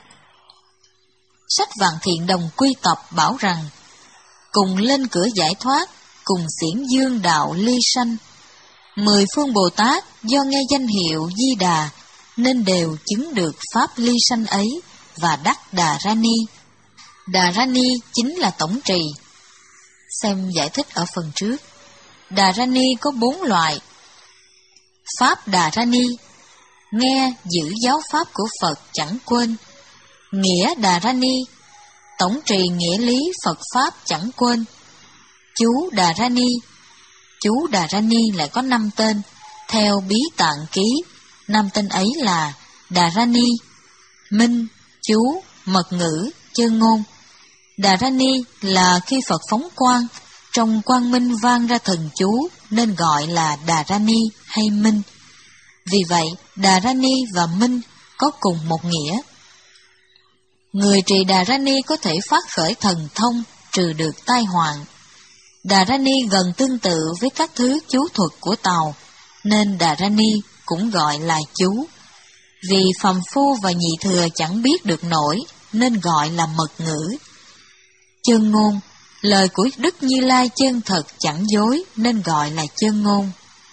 Sách Vạn Thiện Đồng Quy Tập bảo rằng, cùng lên cửa giải thoát, cùng xiển dương đạo ly sanh. Mười phương Bồ Tát do nghe danh hiệu Di Đà, nên đều chứng được pháp ly sanh ấy và đắc Đà Ra Ni. Đà Ra Ni chính là tổng trì. Xem giải thích ở phần trước. Đà Ra Ni có bốn loại. Pháp Đà Ra Ni, nghe giữ giáo pháp của Phật chẳng quên. Nghĩa Đà Ra Ni, tổng trì nghĩa lý Phật Pháp chẳng quên. Chú Đà Ra Ni, chú Đà Ra Ni lại có năm tên. Theo Bí Tạng Ký, năm tên ấy là Đà Ra Ni, Minh, Chú, Mật Ngữ, Chân Ngôn. Đà Ra Ni là khi Phật phóng quang, trong quang minh vang ra thần chú, nên gọi là Đà Ra Ni hay Minh. Vì vậy, Đà Ra Ni và Minh có cùng một nghĩa. Người trì Đà Ra Ni có thể phát khởi thần thông, trừ được tai họa. Đà Ra Ni gần tương tự với các thứ chú thuật của Tàu, nên Đà Ra Ni cũng gọi là chú. Vì phàm phu và nhị thừa chẳng biết được nổi, nên gọi là mật ngữ. Chân ngôn, lời của Đức Như Lai chân thật chẳng dối, nên gọi là chân ngôn.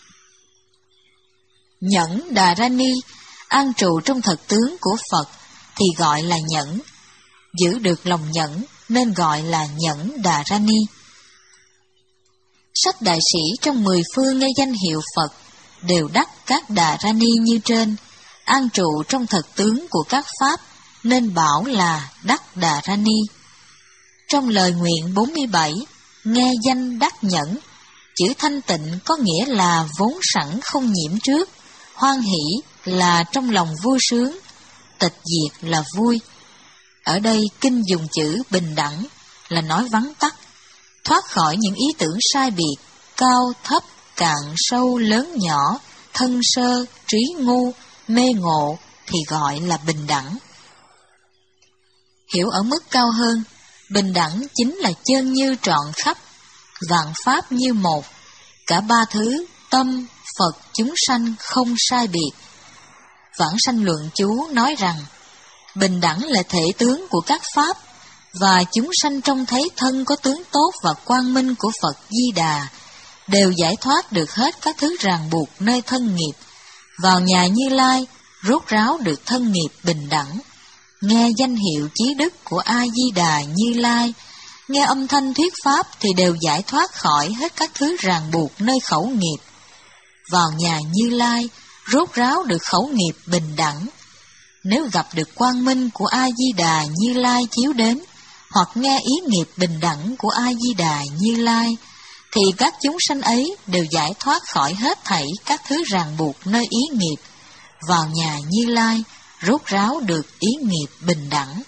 Nhẫn Đà Ra Ni, an trụ trong thật tướng của Phật, thì gọi là nhẫn. Giữ được lòng nhẫn, nên gọi là nhẫn Đà Ra Ni. Sách đại sĩ trong mười phương nghe danh hiệu Phật, đều đắc các Đà Ra Ni như trên, an trụ trong thật tướng của các Pháp, nên bảo là đắc Đà Ra Ni. Trong lời nguyện bốn mươi bảy, nghe danh đắc nhẫn, chữ thanh tịnh có nghĩa là vốn sẵn không nhiễm trước, hoan hỷ là trong lòng vui sướng, tịch diệt là vui. Ở đây kinh dùng chữ bình đẳng là nói vắn tắt, thoát khỏi những ý tưởng sai biệt, cao thấp, cạn sâu lớn nhỏ, thân sơ, trí ngu, mê ngộ thì gọi là bình đẳng. Hiểu ở mức cao hơn, bình đẳng chính là chân như trọn khắp, vạn pháp như một, cả ba thứ tâm, Phật, chúng sanh không sai biệt. Vãng Sanh Luận Chú nói rằng, bình đẳng là thể tướng của các Pháp, và chúng sanh trông thấy thân có tướng tốt và quang minh của Phật Di Đà, đều giải thoát được hết các thứ ràng buộc nơi thân nghiệp, vào nhà Như Lai, rốt ráo được thân nghiệp bình đẳng. Nghe danh hiệu chí đức của A Di Đà Như Lai, nghe âm thanh thuyết pháp thì đều giải thoát khỏi hết các thứ ràng buộc nơi khẩu nghiệp. Vào nhà Như Lai, rốt ráo được khẩu nghiệp bình đẳng. Nếu gặp được quang minh của A Di Đà Như Lai chiếu đến, hoặc nghe ý nghiệp bình đẳng của A Di Đà Như Lai, thì các chúng sanh ấy đều giải thoát khỏi hết thảy các thứ ràng buộc nơi ý nghiệp, vào nhà Như Lai, rốt ráo được ý nghiệp bình đẳng.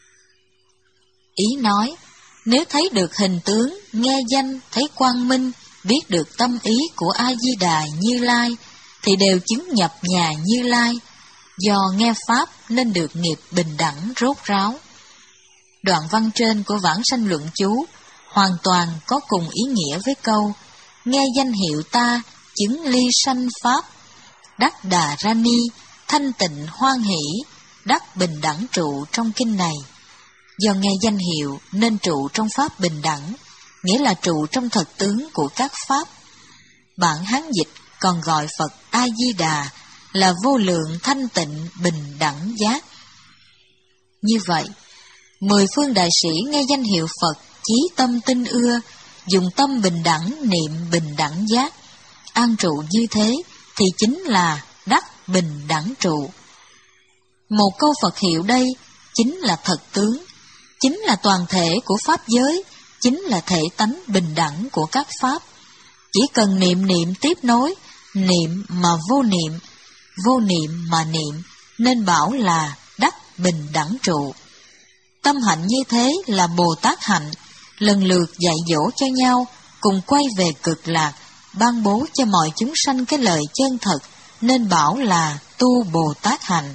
Ý nói, nếu thấy được hình tướng, nghe danh, thấy quang minh, biết được tâm ý của A Di Đà Như Lai, thì đều chứng nhập nhà Như Lai, do nghe pháp nên được nghiệp bình đẳng rốt ráo. Đoạn văn trên của Vãng Sanh Luận Chú hoàn toàn có cùng ý nghĩa với câu nghe danh hiệu ta chứng ly sanh pháp. đắc Đà Ra-ni, thanh tịnh hoan hỷ, đắc bình đẳng trụ trong kinh này. Do nghe danh hiệu nên trụ trong pháp bình đẳng, nghĩa là trụ trong thật tướng của các pháp. Bản Hán dịch còn gọi Phật A-di-đà là vô lượng thanh tịnh bình đẳng giác. Như vậy, mười phương đại sĩ nghe danh hiệu Phật chí tâm tinh ưa, dùng tâm bình đẳng niệm bình đẳng giác, an trụ như thế thì chính là đắc bình đẳng trụ. Một câu Phật hiệu đây chính là thật tướng, chính là toàn thể của pháp giới, chính là thể tánh bình đẳng của các pháp. Chỉ cần niệm niệm tiếp nối, niệm mà vô niệm, vô niệm mà niệm, nên bảo là đắc bình đẳng trụ. Tâm hạnh như thế là Bồ Tát hạnh, lần lượt dạy dỗ cho nhau, cùng quay về cực lạc, ban bố cho mọi chúng sanh cái lời chân thật, nên bảo là tu Bồ Tát hạnh.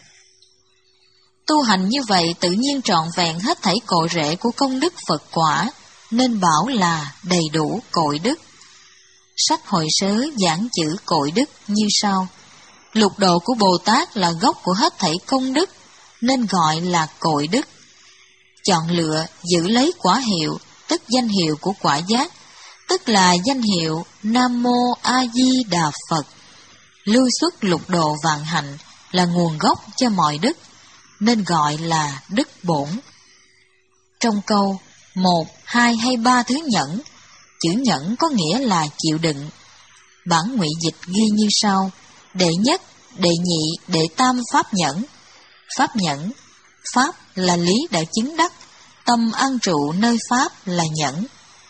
Tu hành như vậy tự nhiên trọn vẹn hết thảy cội rễ của công đức Phật quả, nên bảo là đầy đủ cội đức. Sách Hội Sớ giảng chữ cội đức như sau: lục độ của Bồ Tát là gốc của hết thảy công đức, nên gọi là cội đức. Chọn lựa giữ lấy quả hiệu, tức danh hiệu của quả giác, tức là danh hiệu Nam Mô A Di Đà Phật. Lưu xuất lục độ vạn hạnh là nguồn gốc cho mọi đức, nên gọi là đức bổn. Trong câu một, hai hay ba thứ nhẫn, chữ nhẫn có nghĩa là chịu đựng. Bản ngụy dịch ghi như sau: đệ nhất, đệ nhị, đệ tam pháp nhẫn. Pháp nhẫn, pháp là lý đã chứng đắc, tâm an trụ nơi pháp là nhẫn.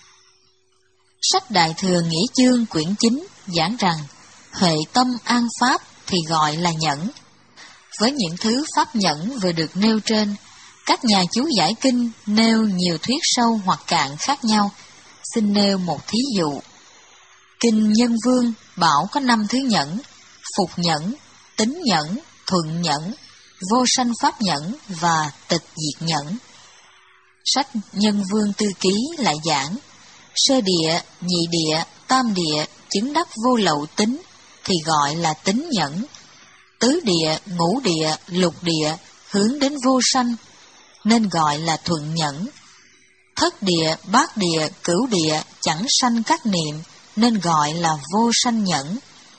Sách Đại Thừa Nghĩa Chương quyển chín giảng rằng huệ tâm an pháp thì gọi là nhẫn. Với những thứ pháp nhẫn vừa được nêu trên, các nhà chú giải kinh nêu nhiều thuyết sâu hoặc cạn khác nhau. Xin nêu một thí dụ. Kinh Nhân Vương bảo có năm thứ nhẫn: phục nhẫn, tín nhẫn, thuận nhẫn, vô sanh pháp nhẫn và tịch diệt nhẫn. Sách Nhân Vương Tư Ký lại giảng: sơ địa, nhị địa, tam địa chứng đắc vô lậu tín thì gọi là tín nhẫn. Tứ địa, ngũ địa, lục địa hướng đến vô sanh nên gọi là thuận nhẫn. Thất địa, bát địa, cửu địa chẳng sanh các niệm nên gọi là vô sanh nhẫn.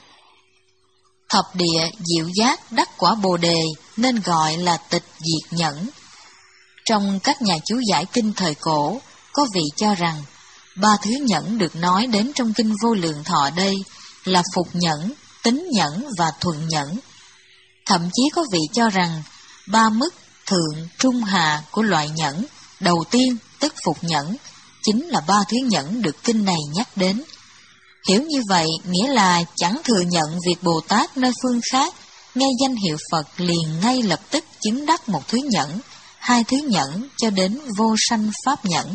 Thập địa, diệu giác đắc quả Bồ đề nên gọi là tịch diệt nhẫn. Trong các nhà chú giải kinh thời cổ, có vị cho rằng ba thứ nhẫn được nói đến trong kinh Vô Lượng Thọ đây là phục nhẫn, tín nhẫn và thuận nhẫn. Thậm chí có vị cho rằng ba mức thượng, trung, hạ của loại nhẫn đầu tiên, tức phục nhẫn, chính là ba thứ nhẫn được kinh này nhắc đến. Hiểu như vậy nghĩa là chẳng thừa nhận việc Bồ Tát nơi phương khác nghe danh hiệu Phật liền ngay lập tức chứng đắc một thứ nhẫn, hai thứ nhẫn cho đến vô sanh pháp nhẫn.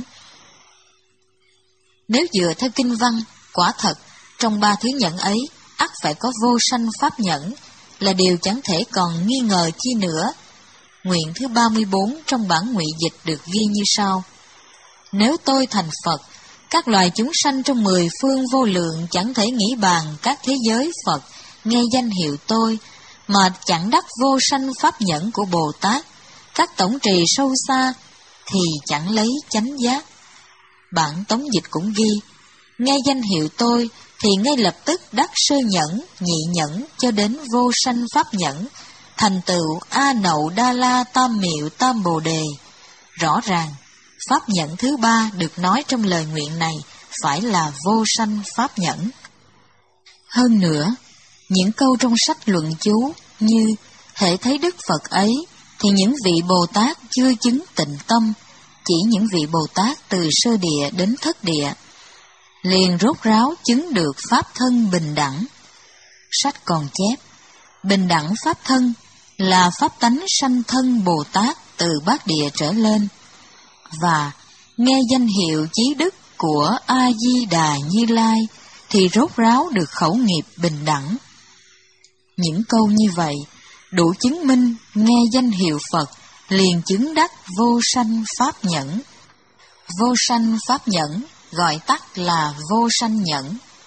Nếu dựa theo kinh văn, quả thật trong ba thứ nhẫn ấy ắt phải có vô sanh pháp nhẫn, là điều chẳng thể còn nghi ngờ chi nữa. Nguyện thứ ba mươi bốn trong bản ngụy dịch được ghi như sau: nếu tôi thành Phật, các loài chúng sanh trong mười phương vô lượng chẳng thể nghĩ bàn các thế giới Phật nghe danh hiệu tôi, mà chẳng đắc vô sanh pháp nhẫn của Bồ Tát, các tổng trì sâu xa, thì chẳng lấy chánh giác. Bản tống dịch cũng ghi: nghe danh hiệu tôi thì ngay lập tức đắc sơ nhẫn, nhị nhẫn cho đến vô sanh pháp nhẫn, thành tựu A Nậu Đa La Tam Miệu Tam Bồ Đề. Rõ ràng, pháp nhẫn thứ ba được nói trong lời nguyện này phải là vô sanh pháp nhẫn. Hơn nữa, những câu trong sách luận chú như hễ thấy Đức Phật ấy thì những vị Bồ Tát chưa chứng tịnh tâm, chỉ những vị Bồ Tát từ sơ địa đến thất địa, liền rốt ráo chứng được pháp thân bình đẳng. Sách còn chép, bình đẳng pháp thân là pháp tánh sanh thân Bồ Tát từ bát địa trở lên, và nghe danh hiệu chí đức của A Di Đà Như Lai thì rốt ráo được khẩu nghiệp bình đẳng. Những câu như vậy đủ chứng minh nghe danh hiệu Phật liền chứng đắc vô sanh pháp nhẫn. Vô sanh pháp nhẫn gọi tắt là vô sanh nhẫn,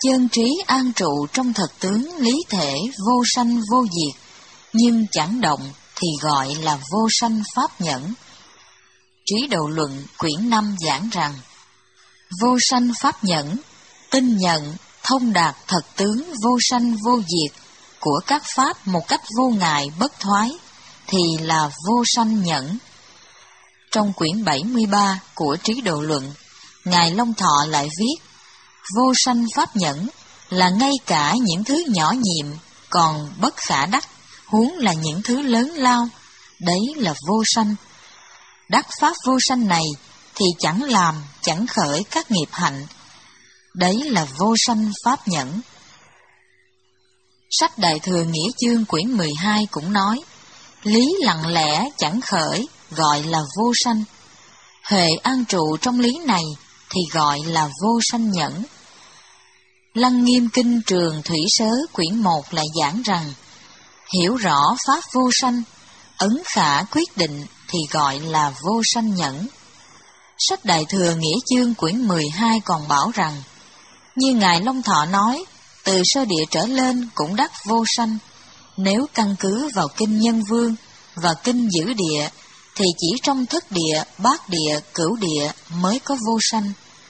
chân trí an trụ trong thật tướng lý thể vô sanh vô diệt, nhưng chẳng động thì gọi là vô sanh pháp nhẫn. Trí Độ Luận quyển năm giảng rằng, vô sanh pháp nhẫn, tin nhận, thông đạt thật tướng vô sanh vô diệt của các pháp một cách vô ngại bất thoái, thì là vô sanh nhẫn. Trong quyển bảy mươi ba của Trí Độ Luận, Ngài Long Thọ lại viết, vô sanh pháp nhẫn là ngay cả những thứ nhỏ nhiệm còn bất khả đắc, huống là những thứ lớn lao, đấy là vô sanh. Đắc pháp vô sanh này thì chẳng làm, chẳng khởi các nghiệp hạnh, đấy là vô sanh pháp nhẫn. Sách Đại Thừa Nghĩa Chương quyển mười hai cũng nói, lý lặng lẽ chẳng khởi gọi là vô sanh. Huệ an trụ trong lý này thì gọi là vô sanh nhẫn. Lăng Nghiêm Kinh Trường Thủy Sớ quyển một lại giảng rằng, hiểu rõ pháp vô sanh, ấn khả quyết định thì gọi là vô sanh nhẫn. Sách Đại Thừa Nghĩa Chương quyển mười hai còn bảo rằng, như Ngài Long Thọ nói, từ sơ địa trở lên cũng đắc vô sanh. Nếu căn cứ vào kinh Nhân Vương và kinh Giữ Địa, thì chỉ trong thất địa, bát địa, cửu địa mới có vô sanh.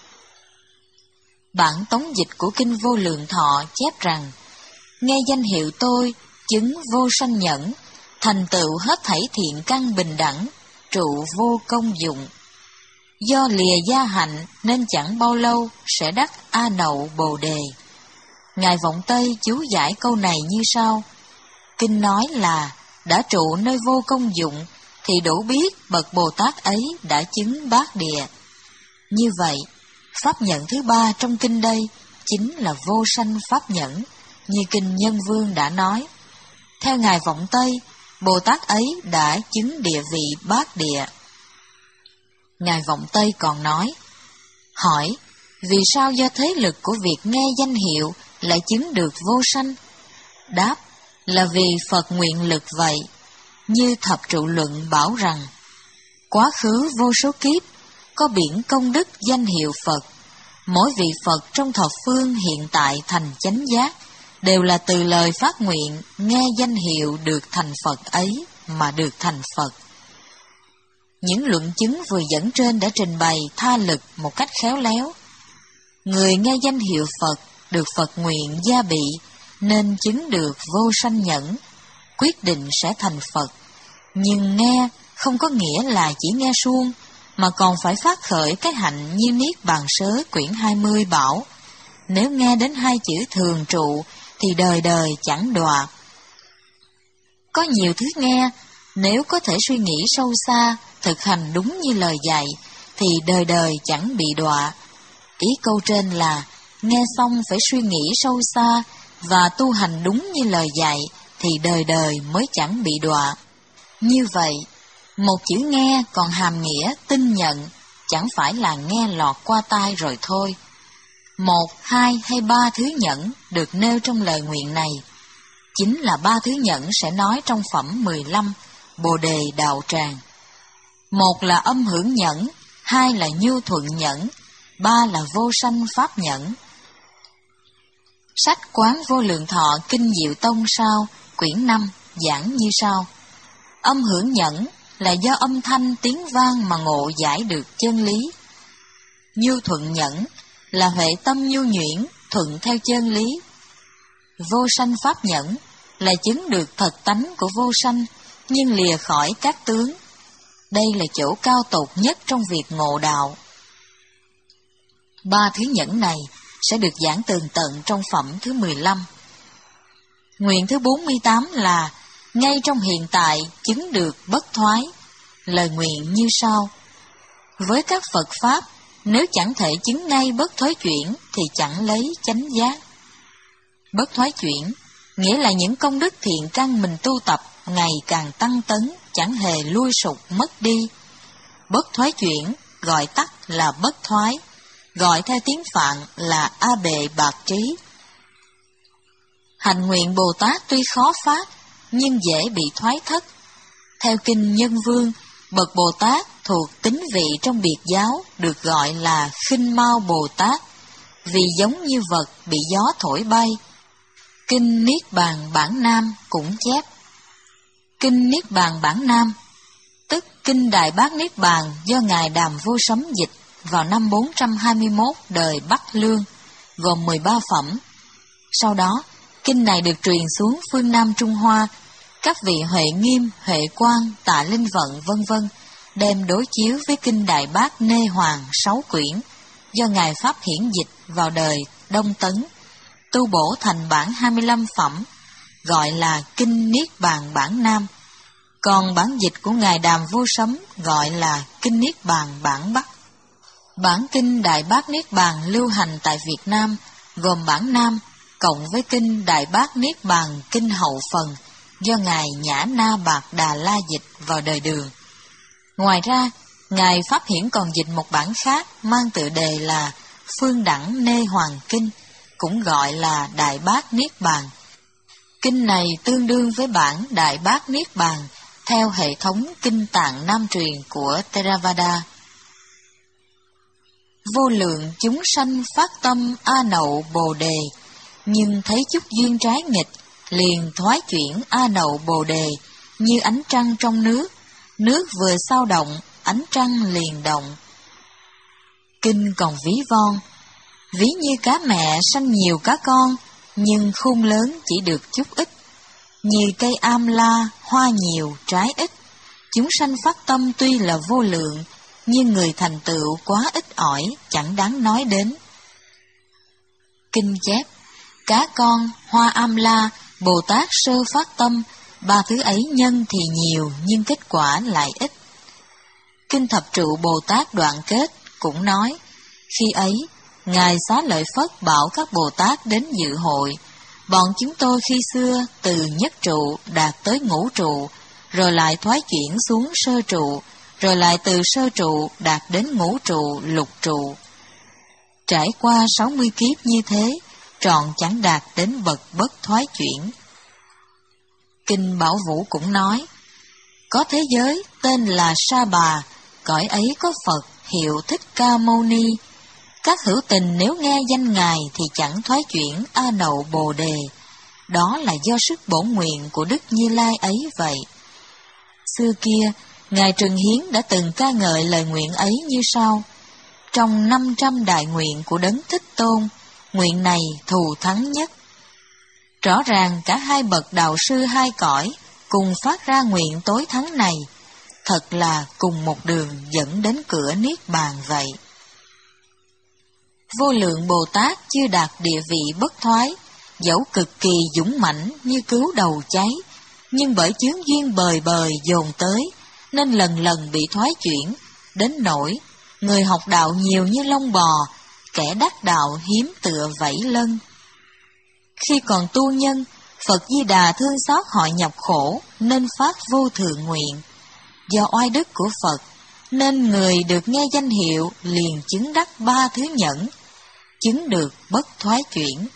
Bản tống dịch của kinh Vô Lượng Thọ chép rằng, nghe danh hiệu tôi, chứng vô sanh nhẫn, thành tựu hết thảy thiện căn bình đẳng, trụ vô công dụng. Do lìa gia hạnh nên chẳng bao lâu sẽ đắc A Nậu Bồ Đề. Ngài Vọng Tây chú giải câu này như sau. Kinh nói là đã trụ nơi vô công dụng thì đủ biết bậc Bồ Tát ấy đã chứng bát địa. Như vậy, pháp nhẫn thứ ba trong kinh đây chính là vô sanh pháp nhẫn, như kinh Nhân Vương đã nói. Theo Ngài Vọng Tây, Bồ Tát ấy đã chứng địa vị bát địa. Ngài Vọng Tây còn nói, hỏi, vì sao do thế lực của việc nghe danh hiệu lại chứng được vô sanh? Đáp, là vì Phật nguyện lực vậy. Như Thập Trụ Luận bảo rằng, quá khứ vô số kiếp, có biển công đức danh hiệu Phật. Mỗi vị Phật trong thập phương hiện tại thành chánh giác, đều là từ lời phát nguyện nghe danh hiệu được thành Phật ấy mà được thành Phật. Những luận chứng vừa dẫn trên đã trình bày tha lực một cách khéo léo. Người nghe danh hiệu Phật được Phật nguyện gia bị, nên chứng được vô sanh nhẫn, quyết định sẽ thành Phật. Nhưng nghe không có nghĩa là chỉ nghe suông, mà còn phải phát khởi cái hạnh như Niết Bàn Sớ quyển hai mươi bảo, nếu nghe đến hai chữ thường trụ thì đời đời chẳng đọa. Có nhiều thứ nghe, nếu có thể suy nghĩ sâu xa, thực hành đúng như lời dạy, thì đời đời chẳng bị đọa. Ý câu trên là, nghe xong phải suy nghĩ sâu xa, và tu hành đúng như lời dạy, thì đời đời mới chẳng bị đọa. Như vậy, một chữ nghe còn hàm nghĩa tin nhận, chẳng phải là nghe lọt qua tai rồi thôi. Một, hai hay ba thứ nhẫn được nêu trong lời nguyện này, chính là ba thứ nhẫn sẽ nói trong phẩm mười lăm, Bồ Đề Đạo Tràng. Một là âm hưởng nhẫn, hai là nhu thuận nhẫn, ba là vô sanh pháp nhẫn. Sách Quán Vô Lượng Thọ Kinh Diệu Tông sao, quyển năm, giảng như sau. Âm hưởng nhẫn là do âm thanh tiếng vang mà ngộ giải được chân lý. Nhu thuận nhẫn là huệ tâm nhu nhuyễn, thuận theo chân lý. Vô sanh pháp nhẫn là chứng được thật tánh của vô sanh, nhưng lìa khỏi các tướng. Đây là chỗ cao tột nhất trong việc ngộ đạo. Ba thứ nhẫn này sẽ được giảng tường tận trong phẩm thứ mười lăm. Nguyện thứ bốn mươi tám là ngay trong hiện tại chứng được bất thoái. Lời nguyện như sau. Với các Phật Pháp, nếu chẳng thể chứng ngay bất thoái chuyển thì chẳng lấy chánh giác. Bất thoái chuyển nghĩa là những công đức thiện căn mình tu tập ngày càng tăng tấn, chẳng hề lui sụt mất đi. Bất thoái chuyển gọi tắt là bất thoái, gọi theo tiếng Phạn là A Bệ Bạc Trí. Hành nguyện Bồ Tát tuy khó phát, nhưng dễ bị thoái thất. Theo kinh Nhân Vương, bậc Bồ Tát thuộc tính vị trong biệt giáo được gọi là Khinh Mao Bồ Tát, vì giống như vật bị gió thổi bay. Kinh Niết Bàn Bản Nam cũng chép. Kinh Niết Bàn Bản Nam, tức Kinh Đại Bát Niết Bàn do Ngài Đàm Vô Sấm dịch vào năm bốn trăm hai mươi mốt đời Bắc Lương, gồm mười ba phẩm. Sau đó, kinh này được truyền xuống phương Nam Trung Hoa, các vị Huệ Nghiêm, Huệ Quang, Tạ Linh Vận vân vân đem đối chiếu với kinh Đại Bát Nê Hoàng sáu quyển do Ngài Pháp Hiển dịch vào đời Đông Tấn, tu bổ thành bản hai mươi lăm phẩm, gọi là Kinh Niết Bàn Bản Nam. Còn bản dịch của Ngài Đàm Vô Sấm gọi là Kinh Niết Bàn Bản Bắc. Bản kinh Đại Bát Niết Bàn lưu hành tại Việt Nam gồm bản Nam cộng với kinh Đại Bát Niết Bàn kinh hậu phần do Ngài Nhã Na Bạc Đà La dịch vào đời Đường. Ngoài ra, Ngài Pháp Hiển còn dịch một bản khác mang tựa đề là Phương Đẳng Nê Hoàng Kinh, cũng gọi là Đại Bát Niết Bàn. Kinh này tương đương với bản Đại Bát Niết Bàn theo hệ thống kinh tạng Nam truyền của Theravada. Vô lượng chúng sanh phát tâm A Nậu Bồ Đề, nhưng thấy chút duyên trái nghịch, liền thoái chuyển A Nậu Bồ Đề như ánh trăng trong nước, nước vừa sao động, ánh trăng liền động. Kinh còn ví von, ví như cá mẹ sanh nhiều cá con, nhưng khôn lớn chỉ được chút ít. Như cây am la, hoa nhiều, trái ít, chúng sanh phát tâm tuy là vô lượng, nhưng người thành tựu quá ít ỏi, chẳng đáng nói đến. Kinh chép, cá con, hoa am la, Bồ Tát sơ phát tâm, ba thứ ấy nhân thì nhiều, nhưng kết quả lại ít. Kinh Thập Trụ Bồ Tát đoạn kết cũng nói, khi ấy, Ngài Xá Lợi Phất bảo các Bồ Tát đến dự hội. Bọn chúng tôi khi xưa từ nhất trụ đạt tới ngũ trụ, rồi lại thoái chuyển xuống sơ trụ, rồi lại từ sơ trụ đạt đến ngũ trụ, lục trụ. Trải qua sáu mươi kiếp như thế, trọn chẳng đạt đến bậc bất thoái chuyển. Kinh Bảo Vũ cũng nói, có thế giới tên là Sa Bà, cõi ấy có Phật hiệu Thích Ca Mâu Ni. Các hữu tình nếu nghe danh Ngài thì chẳng thoái chuyển A Nậu Bồ Đề. Đó là do sức bổn nguyện của Đức Như Lai ấy vậy. Xưa kia, Ngài Trừng Hiến đã từng ca ngợi lời nguyện ấy như sau. Trong năm trăm đại nguyện của Đấng Thích Tôn, nguyện này thù thắng nhất. Rõ ràng cả hai bậc đạo sư hai cõi cùng phát ra nguyện tối thắng này, thật là cùng một đường dẫn đến cửa Niết Bàn vậy. Vô lượng Bồ Tát chưa đạt địa vị bất thoái, dẫu cực kỳ dũng mãnh như cứu đầu cháy, nhưng bởi chướng duyên bời bời dồn tới, nên lần lần bị thoái chuyển, đến nỗi người học đạo nhiều như lông bò, kẻ đắc đạo hiếm tựa vảy lân. Khi còn tu nhân, Phật Di Đà thương xót họ nhọc khổ, nên phát vô thượng nguyện. Do oai đức của Phật, nên người được nghe danh hiệu liền chứng đắc ba thứ nhẫn, chứng được bất thoái chuyển.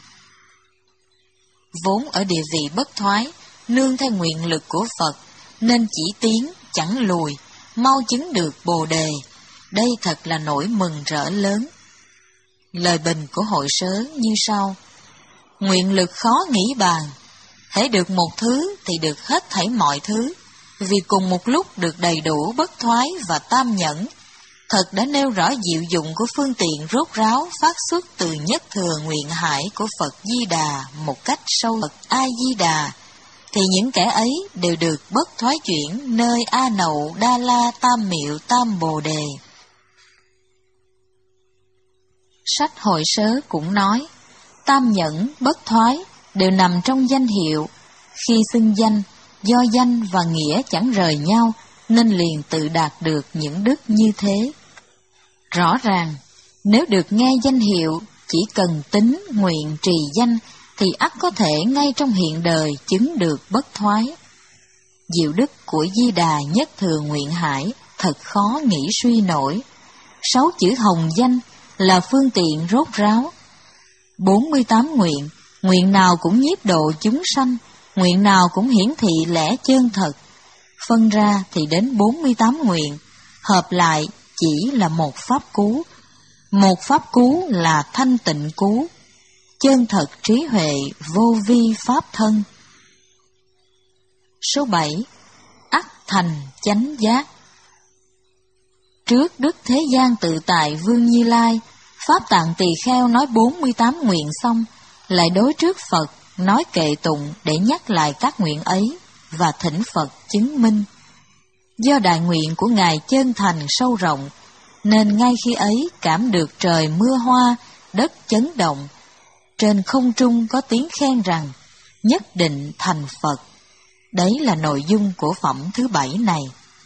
Vốn ở địa vị bất thoái, nương theo nguyện lực của Phật, nên chỉ tiến, chẳng lùi, mau chứng được Bồ Đề. Đây thật là nỗi mừng rỡ lớn. Lời bình của hội sớ như sau. Nguyện lực khó nghĩ bàn, hễ được một thứ thì được hết thảy mọi thứ, vì cùng một lúc được đầy đủ bất thoái và tam nhẫn. Thật đã nêu rõ diệu dụng của phương tiện rốt ráo phát xuất từ nhất thừa nguyện hải của Phật Di Đà một cách sâu Phật A Di Đà, thì những kẻ ấy đều được bất thoái chuyển nơi A Nậu Đa La Tam Miệu Tam Bồ Đề. Sách hội sớ cũng nói, tam nhẫn bất thoái đều nằm trong danh hiệu. Khi xưng danh, do danh và nghĩa chẳng rời nhau, nên liền tự đạt được những đức như thế. Rõ ràng, nếu được nghe danh hiệu, chỉ cần tín, nguyện, trì danh, thì ắt có thể ngay trong hiện đời chứng được bất thoái. Diệu đức của Di Đà nhất thừa nguyện hải thật khó nghĩ suy nổi. Sáu chữ hồng danh là phương tiện rốt ráo. Bốn mươi tám nguyện, nguyện nào cũng nhiếp độ chúng sanh, nguyện nào cũng hiển thị lẽ chân thật. Phân ra thì đến bốn mươi tám nguyện, hợp lại chỉ là một pháp cú. Một pháp cú là thanh tịnh cú, chân thật trí huệ vô vi pháp thân. Số bảy. Ắt thành chánh giác. Trước Đức Thế Gian Tự Tại Vương Như Lai, Pháp Tạng Tỳ Kheo nói bốn mươi tám nguyện xong, lại đối trước Phật nói kệ tụng để nhắc lại các nguyện ấy và thỉnh Phật chứng minh. Do đại nguyện của Ngài chân thành sâu rộng, nên ngay khi ấy cảm được trời mưa hoa, đất chấn động. Trên không trung có tiếng khen rằng, nhất định thành Phật. Đấy là nội dung của phẩm thứ bảy này.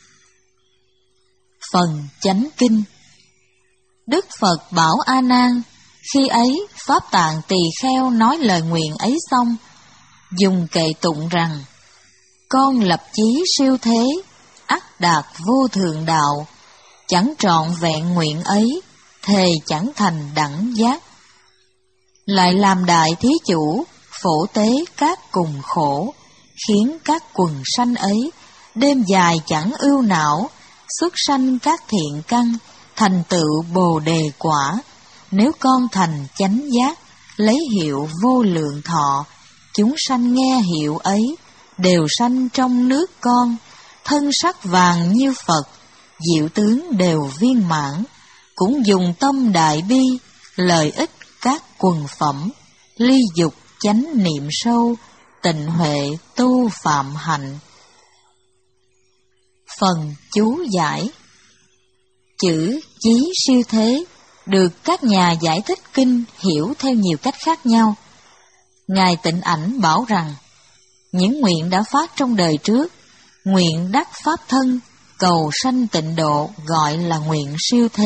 Phần Chánh Kinh. Đức Phật bảo A Nan, khi ấy Pháp Tạng Tỳ Kheo nói lời nguyện ấy xong, dùng kệ tụng rằng, con lập chí siêu thế, ắt đạt vô thượng đạo, chẳng trọn vẹn nguyện ấy, thề chẳng thành đẳng giác. Lại làm đại thí chủ, phổ tế các cùng khổ, khiến các quần sanh ấy, đêm dài chẳng ưu não, xuất sanh các thiện căn, thành tựu bồ đề quả. Nếu con thành chánh giác, lấy hiệu vô lượng thọ, chúng sanh nghe hiệu ấy, đều sanh trong nước con, thân sắc vàng như Phật, diệu tướng đều viên mãn, cũng dùng tâm đại bi, lợi ích các quần phẩm, ly dục chánh niệm sâu, tịnh huệ tu phạm hạnh. Phần chú giải. Chữ chí siêu thế được các nhà giải thích kinh hiểu theo nhiều cách khác nhau. Ngài Tịnh Ảnh bảo rằng, những nguyện đã phát trong đời trước, nguyện đắc pháp thân, cầu sanh tịnh độ gọi là nguyện siêu thế.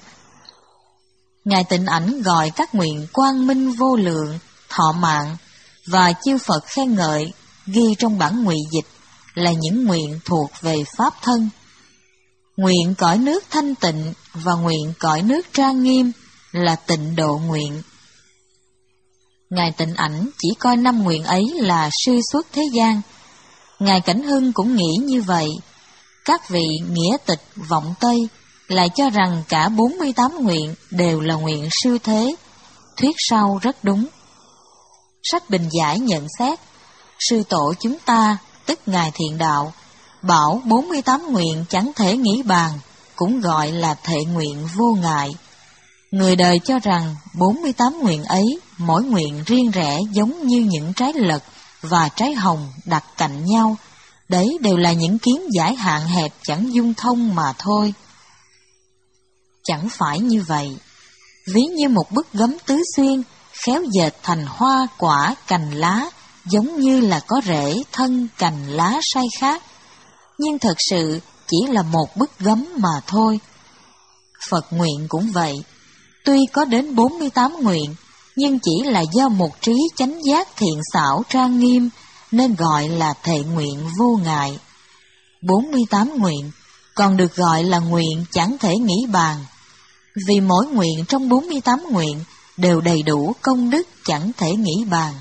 Ngài Tịnh Ảnh gọi các nguyện quang minh vô lượng, thọ mạng và chư Phật khen ngợi ghi trong bản ngụy dịch là những nguyện thuộc về pháp thân. Nguyện cõi nước thanh tịnh và nguyện cõi nước trang nghiêm là tịnh độ nguyện. Ngài Tịnh Ảnh chỉ coi năm nguyện ấy là sư xuất thế gian. Ngài Cảnh Hưng cũng nghĩ như vậy. Các vị nghĩa tịch vọng Tây lại cho rằng cả bốn mươi tám nguyện đều là nguyện siêu thế. Thuyết sau rất đúng. Sách Bình Giải nhận xét, sư tổ chúng ta, tức Ngài Thiện Đạo, bảo bốn mươi tám nguyện chẳng thể nghĩ bàn, cũng gọi là thệ nguyện vô ngại. Người đời cho rằng bốn mươi tám nguyện ấy, mỗi nguyện riêng rẽ giống như những trái lật và trái hồng đặt cạnh nhau. Đấy đều là những kiến giải hạn hẹp chẳng dung thông mà thôi. Chẳng phải như vậy. Ví như một bức gấm tứ xuyên, khéo dệt thành hoa quả cành lá, giống như là có rễ thân cành lá sai khác, nhưng thật sự chỉ là một bức gấm mà thôi. Phật nguyện cũng vậy, tuy có đến bốn mươi tám nguyện, nhưng chỉ là do một trí chánh giác thiện xảo trang nghiêm, nên gọi là thệ nguyện vô ngại. bốn mươi tám nguyện còn được gọi là nguyện chẳng thể nghĩ bàn, vì mỗi nguyện trong bốn mươi tám nguyện đều đầy đủ công đức chẳng thể nghĩ bàn.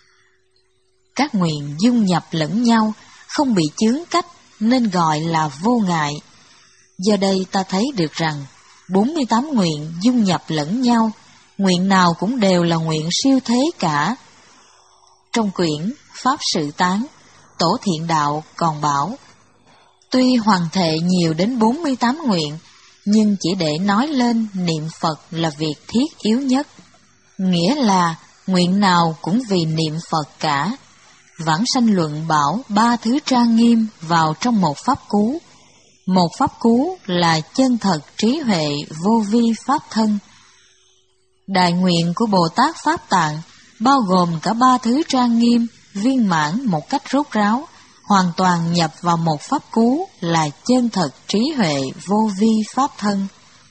Các nguyện dung nhập lẫn nhau, không bị chướng cách, nên gọi là vô ngại. Do đây ta thấy được rằng, bốn mươi tám nguyện dung nhập lẫn nhau, nguyện nào cũng đều là nguyện siêu thế cả. Trong quyển Pháp Sự Tán, Tổ Thiện Đạo còn bảo, tuy hoàn thệ nhiều đến bốn mươi tám nguyện, nhưng chỉ để nói lên niệm Phật là việc thiết yếu nhất. Nghĩa là nguyện nào cũng vì niệm Phật cả. Vãng Sanh Luận bảo ba thứ trang nghiêm vào trong một pháp cú. Một pháp cú là chân thật trí huệ vô vi pháp thân. Đại nguyện của Bồ Tát Pháp Tạng bao gồm cả ba thứ trang nghiêm, viên mãn một cách rốt ráo, hoàn toàn nhập vào một pháp cú là chân thật trí huệ vô vi pháp thân.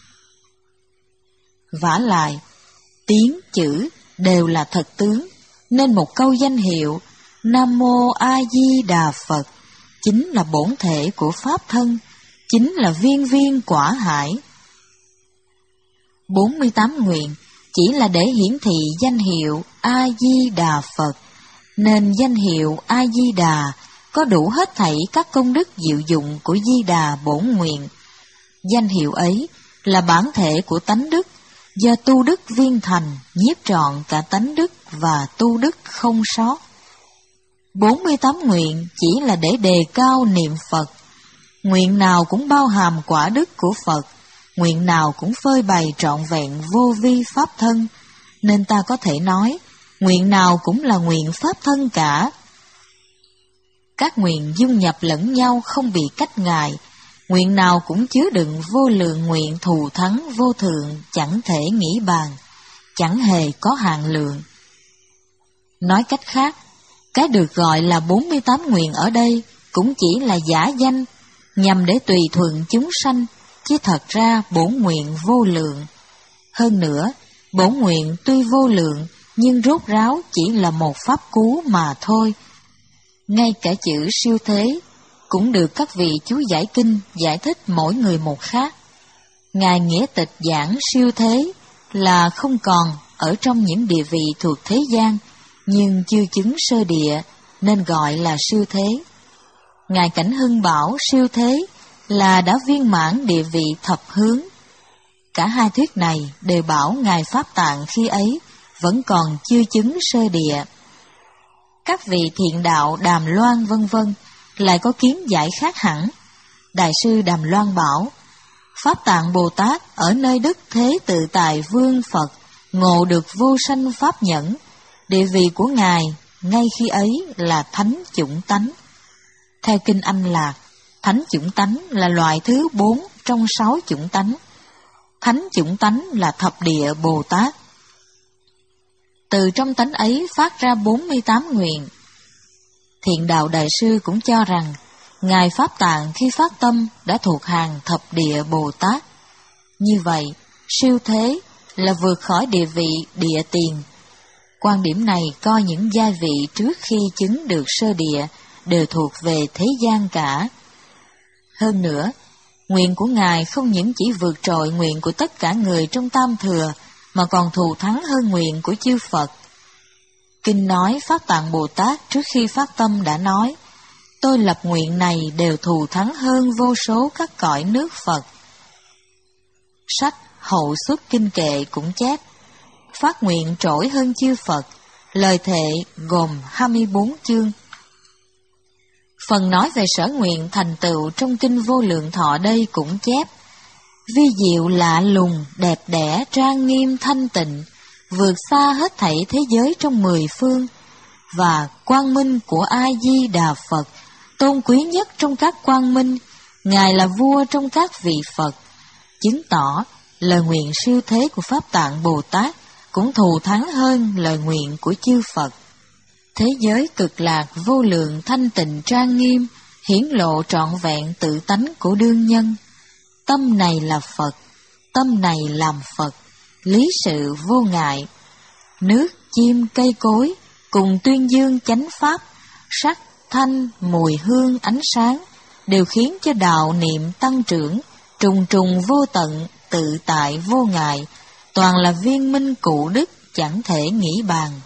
Vả lại, tiếng chữ đều là thật tướng, nên một câu danh hiệu Nam Mô A Di Đà Phật chính là bổn thể của pháp thân, chính là viên viên quả hải. bốn mươi tám nguyện chỉ là để hiển thị danh hiệu A Di Đà Phật, nên danh hiệu A Di Đà có đủ hết thảy các công đức diệu dụng của Di Đà bổn nguyện. Danh hiệu ấy là bản thể của tánh đức, do tu đức viên thành, nhiếp trọn cả tánh đức và tu đức không sót. bốn mươi tám nguyện chỉ là để đề cao niệm Phật. Nguyện nào cũng bao hàm quả đức của Phật, nguyện nào cũng phơi bày trọn vẹn vô vi pháp thân, nên ta có thể nói, nguyện nào cũng là nguyện pháp thân cả. Các nguyện dung nhập lẫn nhau không bị cách ngại, nguyện nào cũng chứa đựng vô lượng nguyện thù thắng vô thượng, chẳng thể nghĩ bàn, chẳng hề có hạn lượng. Nói cách khác, cái được gọi là bốn mươi tám nguyện ở đây cũng chỉ là giả danh, nhằm để tùy thuận chúng sanh, chứ thật ra bổn nguyện vô lượng. Hơn nữa, bổn nguyện tuy vô lượng, nhưng rốt ráo chỉ là một pháp cú mà thôi. Ngay cả chữ siêu thế cũng được các vị chú giải kinh giải thích mỗi người một khác. Ngài Nghĩa Tịch giảng siêu thế là không còn ở trong những địa vị thuộc thế gian, nhưng chưa chứng sơ địa, nên gọi là siêu thế. Ngài Cảnh Hưng bảo siêu thế là đã viên mãn địa vị thập hướng. Cả hai thuyết này đều bảo Ngài Pháp Tạng khi ấy vẫn còn chưa chứng sơ địa. Các vị thiện đạo Đàm Loan vân vân lại có kiến giải khác hẳn. Đại sư Đàm Loan bảo, Pháp Tạng Bồ Tát ở nơi Đức Thế Tự Tại Vương Phật ngộ được vô sanh pháp nhẫn, địa vị của Ngài ngay khi ấy là thánh chủng tánh. Theo Kinh Anh Lạc, thánh chủng tánh là loại thứ bốn trong sáu chủng tánh. Thánh chủng tánh là thập địa Bồ Tát. Từ trong tánh ấy phát ra bốn mươi tám nguyện. Thiện đạo Đại sư cũng cho rằng, Ngài Pháp Tạng khi phát tâm đã thuộc hàng thập địa Bồ Tát. Như vậy, siêu thế là vượt khỏi địa vị địa tiền. Quan điểm này coi những giai vị trước khi chứng được sơ địa đều thuộc về thế gian cả. Hơn nữa, nguyện của Ngài không những chỉ vượt trội nguyện của tất cả người trong tam thừa, mà còn thù thắng hơn nguyện của chư Phật. Kinh nói Pháp Tạng Bồ Tát trước khi phát tâm đã nói, tôi lập nguyện này đều thù thắng hơn vô số các cõi nước Phật. Sách Hậu Xuất Kinh Kệ cũng chép, phát nguyện trỗi hơn chư Phật, lời thệ gồm hai mươi bốn chương. Phần nói về sở nguyện thành tựu trong Kinh Vô Lượng Thọ đây cũng chép, vi diệu lạ lùng, đẹp đẽ, trang nghiêm, thanh tịnh, vượt xa hết thảy thế giới trong mười phương, và quang minh của A-di-đà Phật, tôn quý nhất trong các quang minh, Ngài là vua trong các vị Phật, chứng tỏ lời nguyện siêu thế của Pháp Tạng Bồ Tát cũng thù thắng hơn lời nguyện của chư Phật. Thế giới cực lạc vô lượng thanh tịnh trang nghiêm, hiển lộ trọn vẹn tự tánh của đương nhân. Tâm này là Phật, tâm này làm Phật, lý sự vô ngại. Nước, chim, cây cối cùng tuyên dương chánh pháp, sắc, thanh, mùi hương, ánh sáng đều khiến cho đạo niệm tăng trưởng, trùng trùng vô tận, tự tại vô ngại, toàn là viên minh cụ đức chẳng thể nghĩ bàn.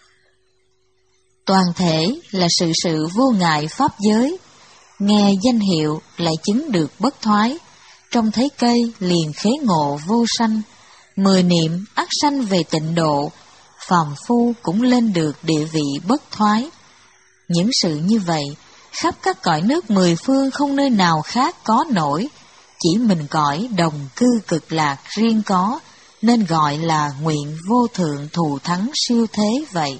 Toàn thể là sự sự vô ngại pháp giới, nghe danh hiệu lại chứng được bất thoái, trông thấy cây liền khế ngộ vô sanh, mười niệm ắt sanh về tịnh độ, phàm phu cũng lên được địa vị bất thoái. Những sự như vậy, khắp các cõi nước mười phương không nơi nào khác có nổi, chỉ mình cõi đồng cư cực lạc riêng có, nên gọi là nguyện vô thượng thù thắng siêu thế vậy.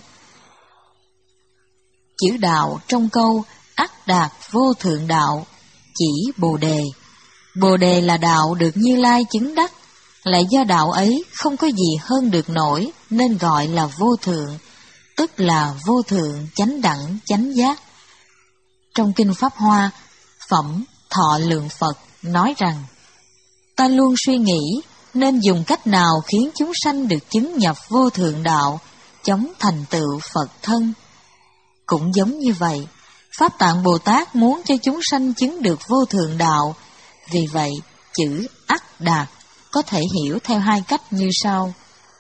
Chữ đạo trong câu ắt đạt vô thượng đạo chỉ Bồ Đề. Bồ Đề là đạo được Như Lai chứng đắc, lại do đạo ấy không có gì hơn được nổi nên gọi là vô thượng, tức là vô thượng chánh đẳng chánh giác. Trong Kinh Pháp Hoa, Phẩm Thọ Lượng Phật nói rằng, ta luôn suy nghĩ nên dùng cách nào khiến chúng sanh được chứng nhập vô thượng đạo, chống thành tựu Phật thân. Cũng giống như vậy, Pháp Tạng Bồ Tát muốn cho chúng sanh chứng được vô thượng đạo, vì vậy chữ ắt đạt có thể hiểu theo hai cách như sau.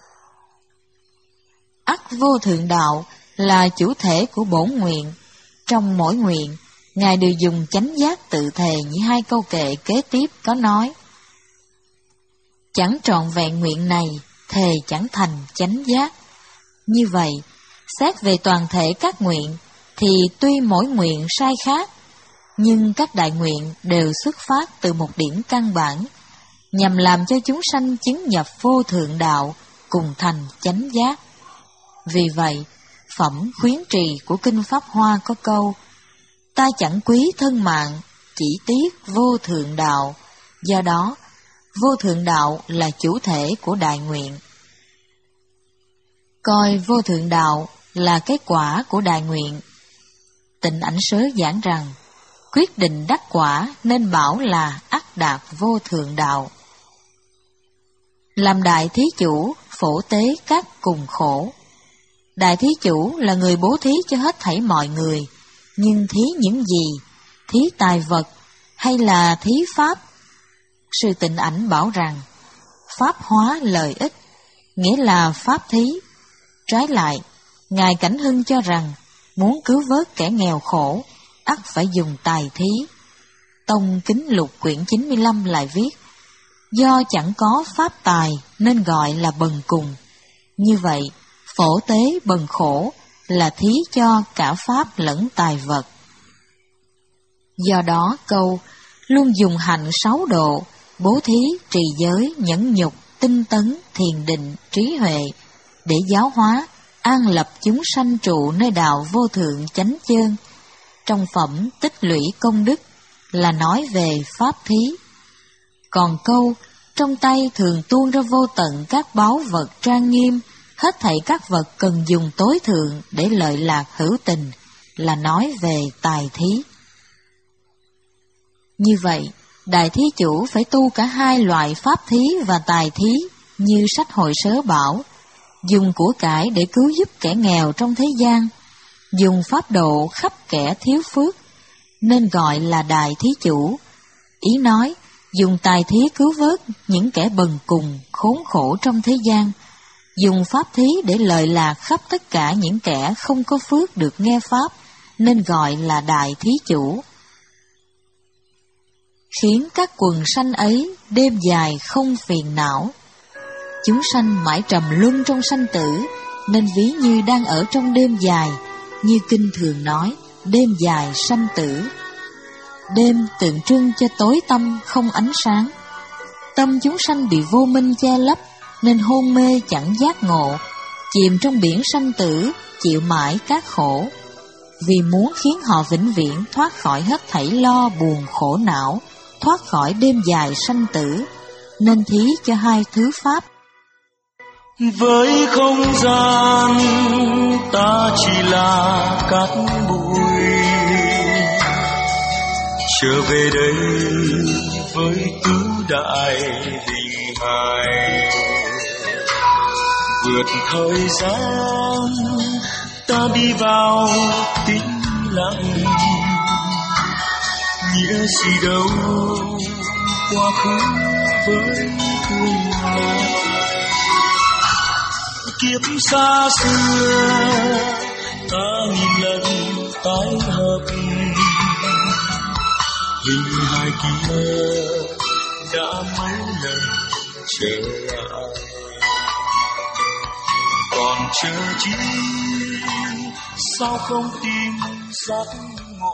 Ắt vô thượng đạo là chủ thể của bổn nguyện. Trong mỗi nguyện, Ngài đều dùng chánh giác tự thề như hai câu kệ kế tiếp có nói: chẳng trọn vẹn nguyện này, thề chẳng thành chánh giác. Như vậy, xét về toàn thể các nguyện, thì tuy mỗi nguyện sai khác, nhưng các đại nguyện đều xuất phát từ một điểm căn bản, nhằm làm cho chúng sanh chứng nhập vô thượng đạo, cùng thành chánh giác. Vì vậy, phẩm khuyến trì của Kinh Pháp Hoa có câu: ta chẳng quý thân mạng, chỉ tiếc vô thượng đạo. Do đó, vô thượng đạo là chủ thể của đại nguyện. Coi vô thượng đạo là kết quả của đại nguyện. Tịnh Ảnh Sớ giảng rằng, quyết định đắc quả nên bảo là ắt đạt vô thượng đạo. Làm đại thí chủ, phổ tế các cùng khổ. Đại thí chủ là người bố thí cho hết thảy mọi người, nhưng thí những gì? Thí tài vật hay là thí pháp? Sư Tịnh Ảnh bảo rằng, pháp hóa lợi ích, nghĩa là pháp thí. Trái lại, Ngài Cảnh Hưng cho rằng, muốn cứu vớt kẻ nghèo khổ, ắt phải dùng tài thí. Tông Kính Lục quyển chín mươi lăm lại viết, do chẳng có pháp tài nên gọi là bần cùng. Như vậy, phổ tế bần khổ là thí cho cả pháp lẫn tài vật. Do đó câu luôn dùng hạnh sáu độ, bố thí, trì giới, nhẫn nhục, tinh tấn, thiền định, trí huệ, để giáo hóa, an lập chúng sanh trụ nơi đạo vô thượng chánh chơn. Trong phẩm tích lũy công đức là nói về pháp thí. Còn câu trong tay thường tuôn ra vô tận các báu vật trang nghiêm, hết thảy các vật cần dùng tối thượng để lợi lạc hữu tình, là nói về tài thí. Như vậy, đại thí chủ phải tu cả hai loại pháp thí và tài thí, như sách Hội Sớ bảo, dùng của cải để cứu giúp kẻ nghèo trong thế gian, dùng pháp độ khắp kẻ thiếu phước, nên gọi là đại thí chủ. Ý nói, dùng tài thí cứu vớt những kẻ bần cùng, khốn khổ trong thế gian, dùng pháp thí để lợi lạc khắp tất cả những kẻ không có phước được nghe pháp, nên gọi là đại thí chủ. Khiến các quần sanh ấy đêm dài không phiền não. Chúng sanh mãi trầm luân trong sanh tử, nên ví như đang ở trong đêm dài, như kinh thường nói, đêm dài sanh tử. Đêm tượng trưng cho tối tăm không ánh sáng. Tâm chúng sanh bị vô minh che lấp, nên hôn mê chẳng giác ngộ, chìm trong biển sanh tử, chịu mãi các khổ. Vì muốn khiến họ vĩnh viễn thoát khỏi hết thảy lo buồn khổ não, thoát khỏi đêm dài sanh tử, nên thí cho hai thứ pháp. Với không gian ta chỉ là cát bụi, trở về đây với tứ đại hình hài. Vượt thời gian ta đi vào tĩnh lặng, nghĩa gì đâu quá khứ với tương lai. Kiếp xa xưa ta nghìn lần tái hợp, hình hài kia đã mấy lần trở lại. Còn chờ chi sao không tìm giác ngộ,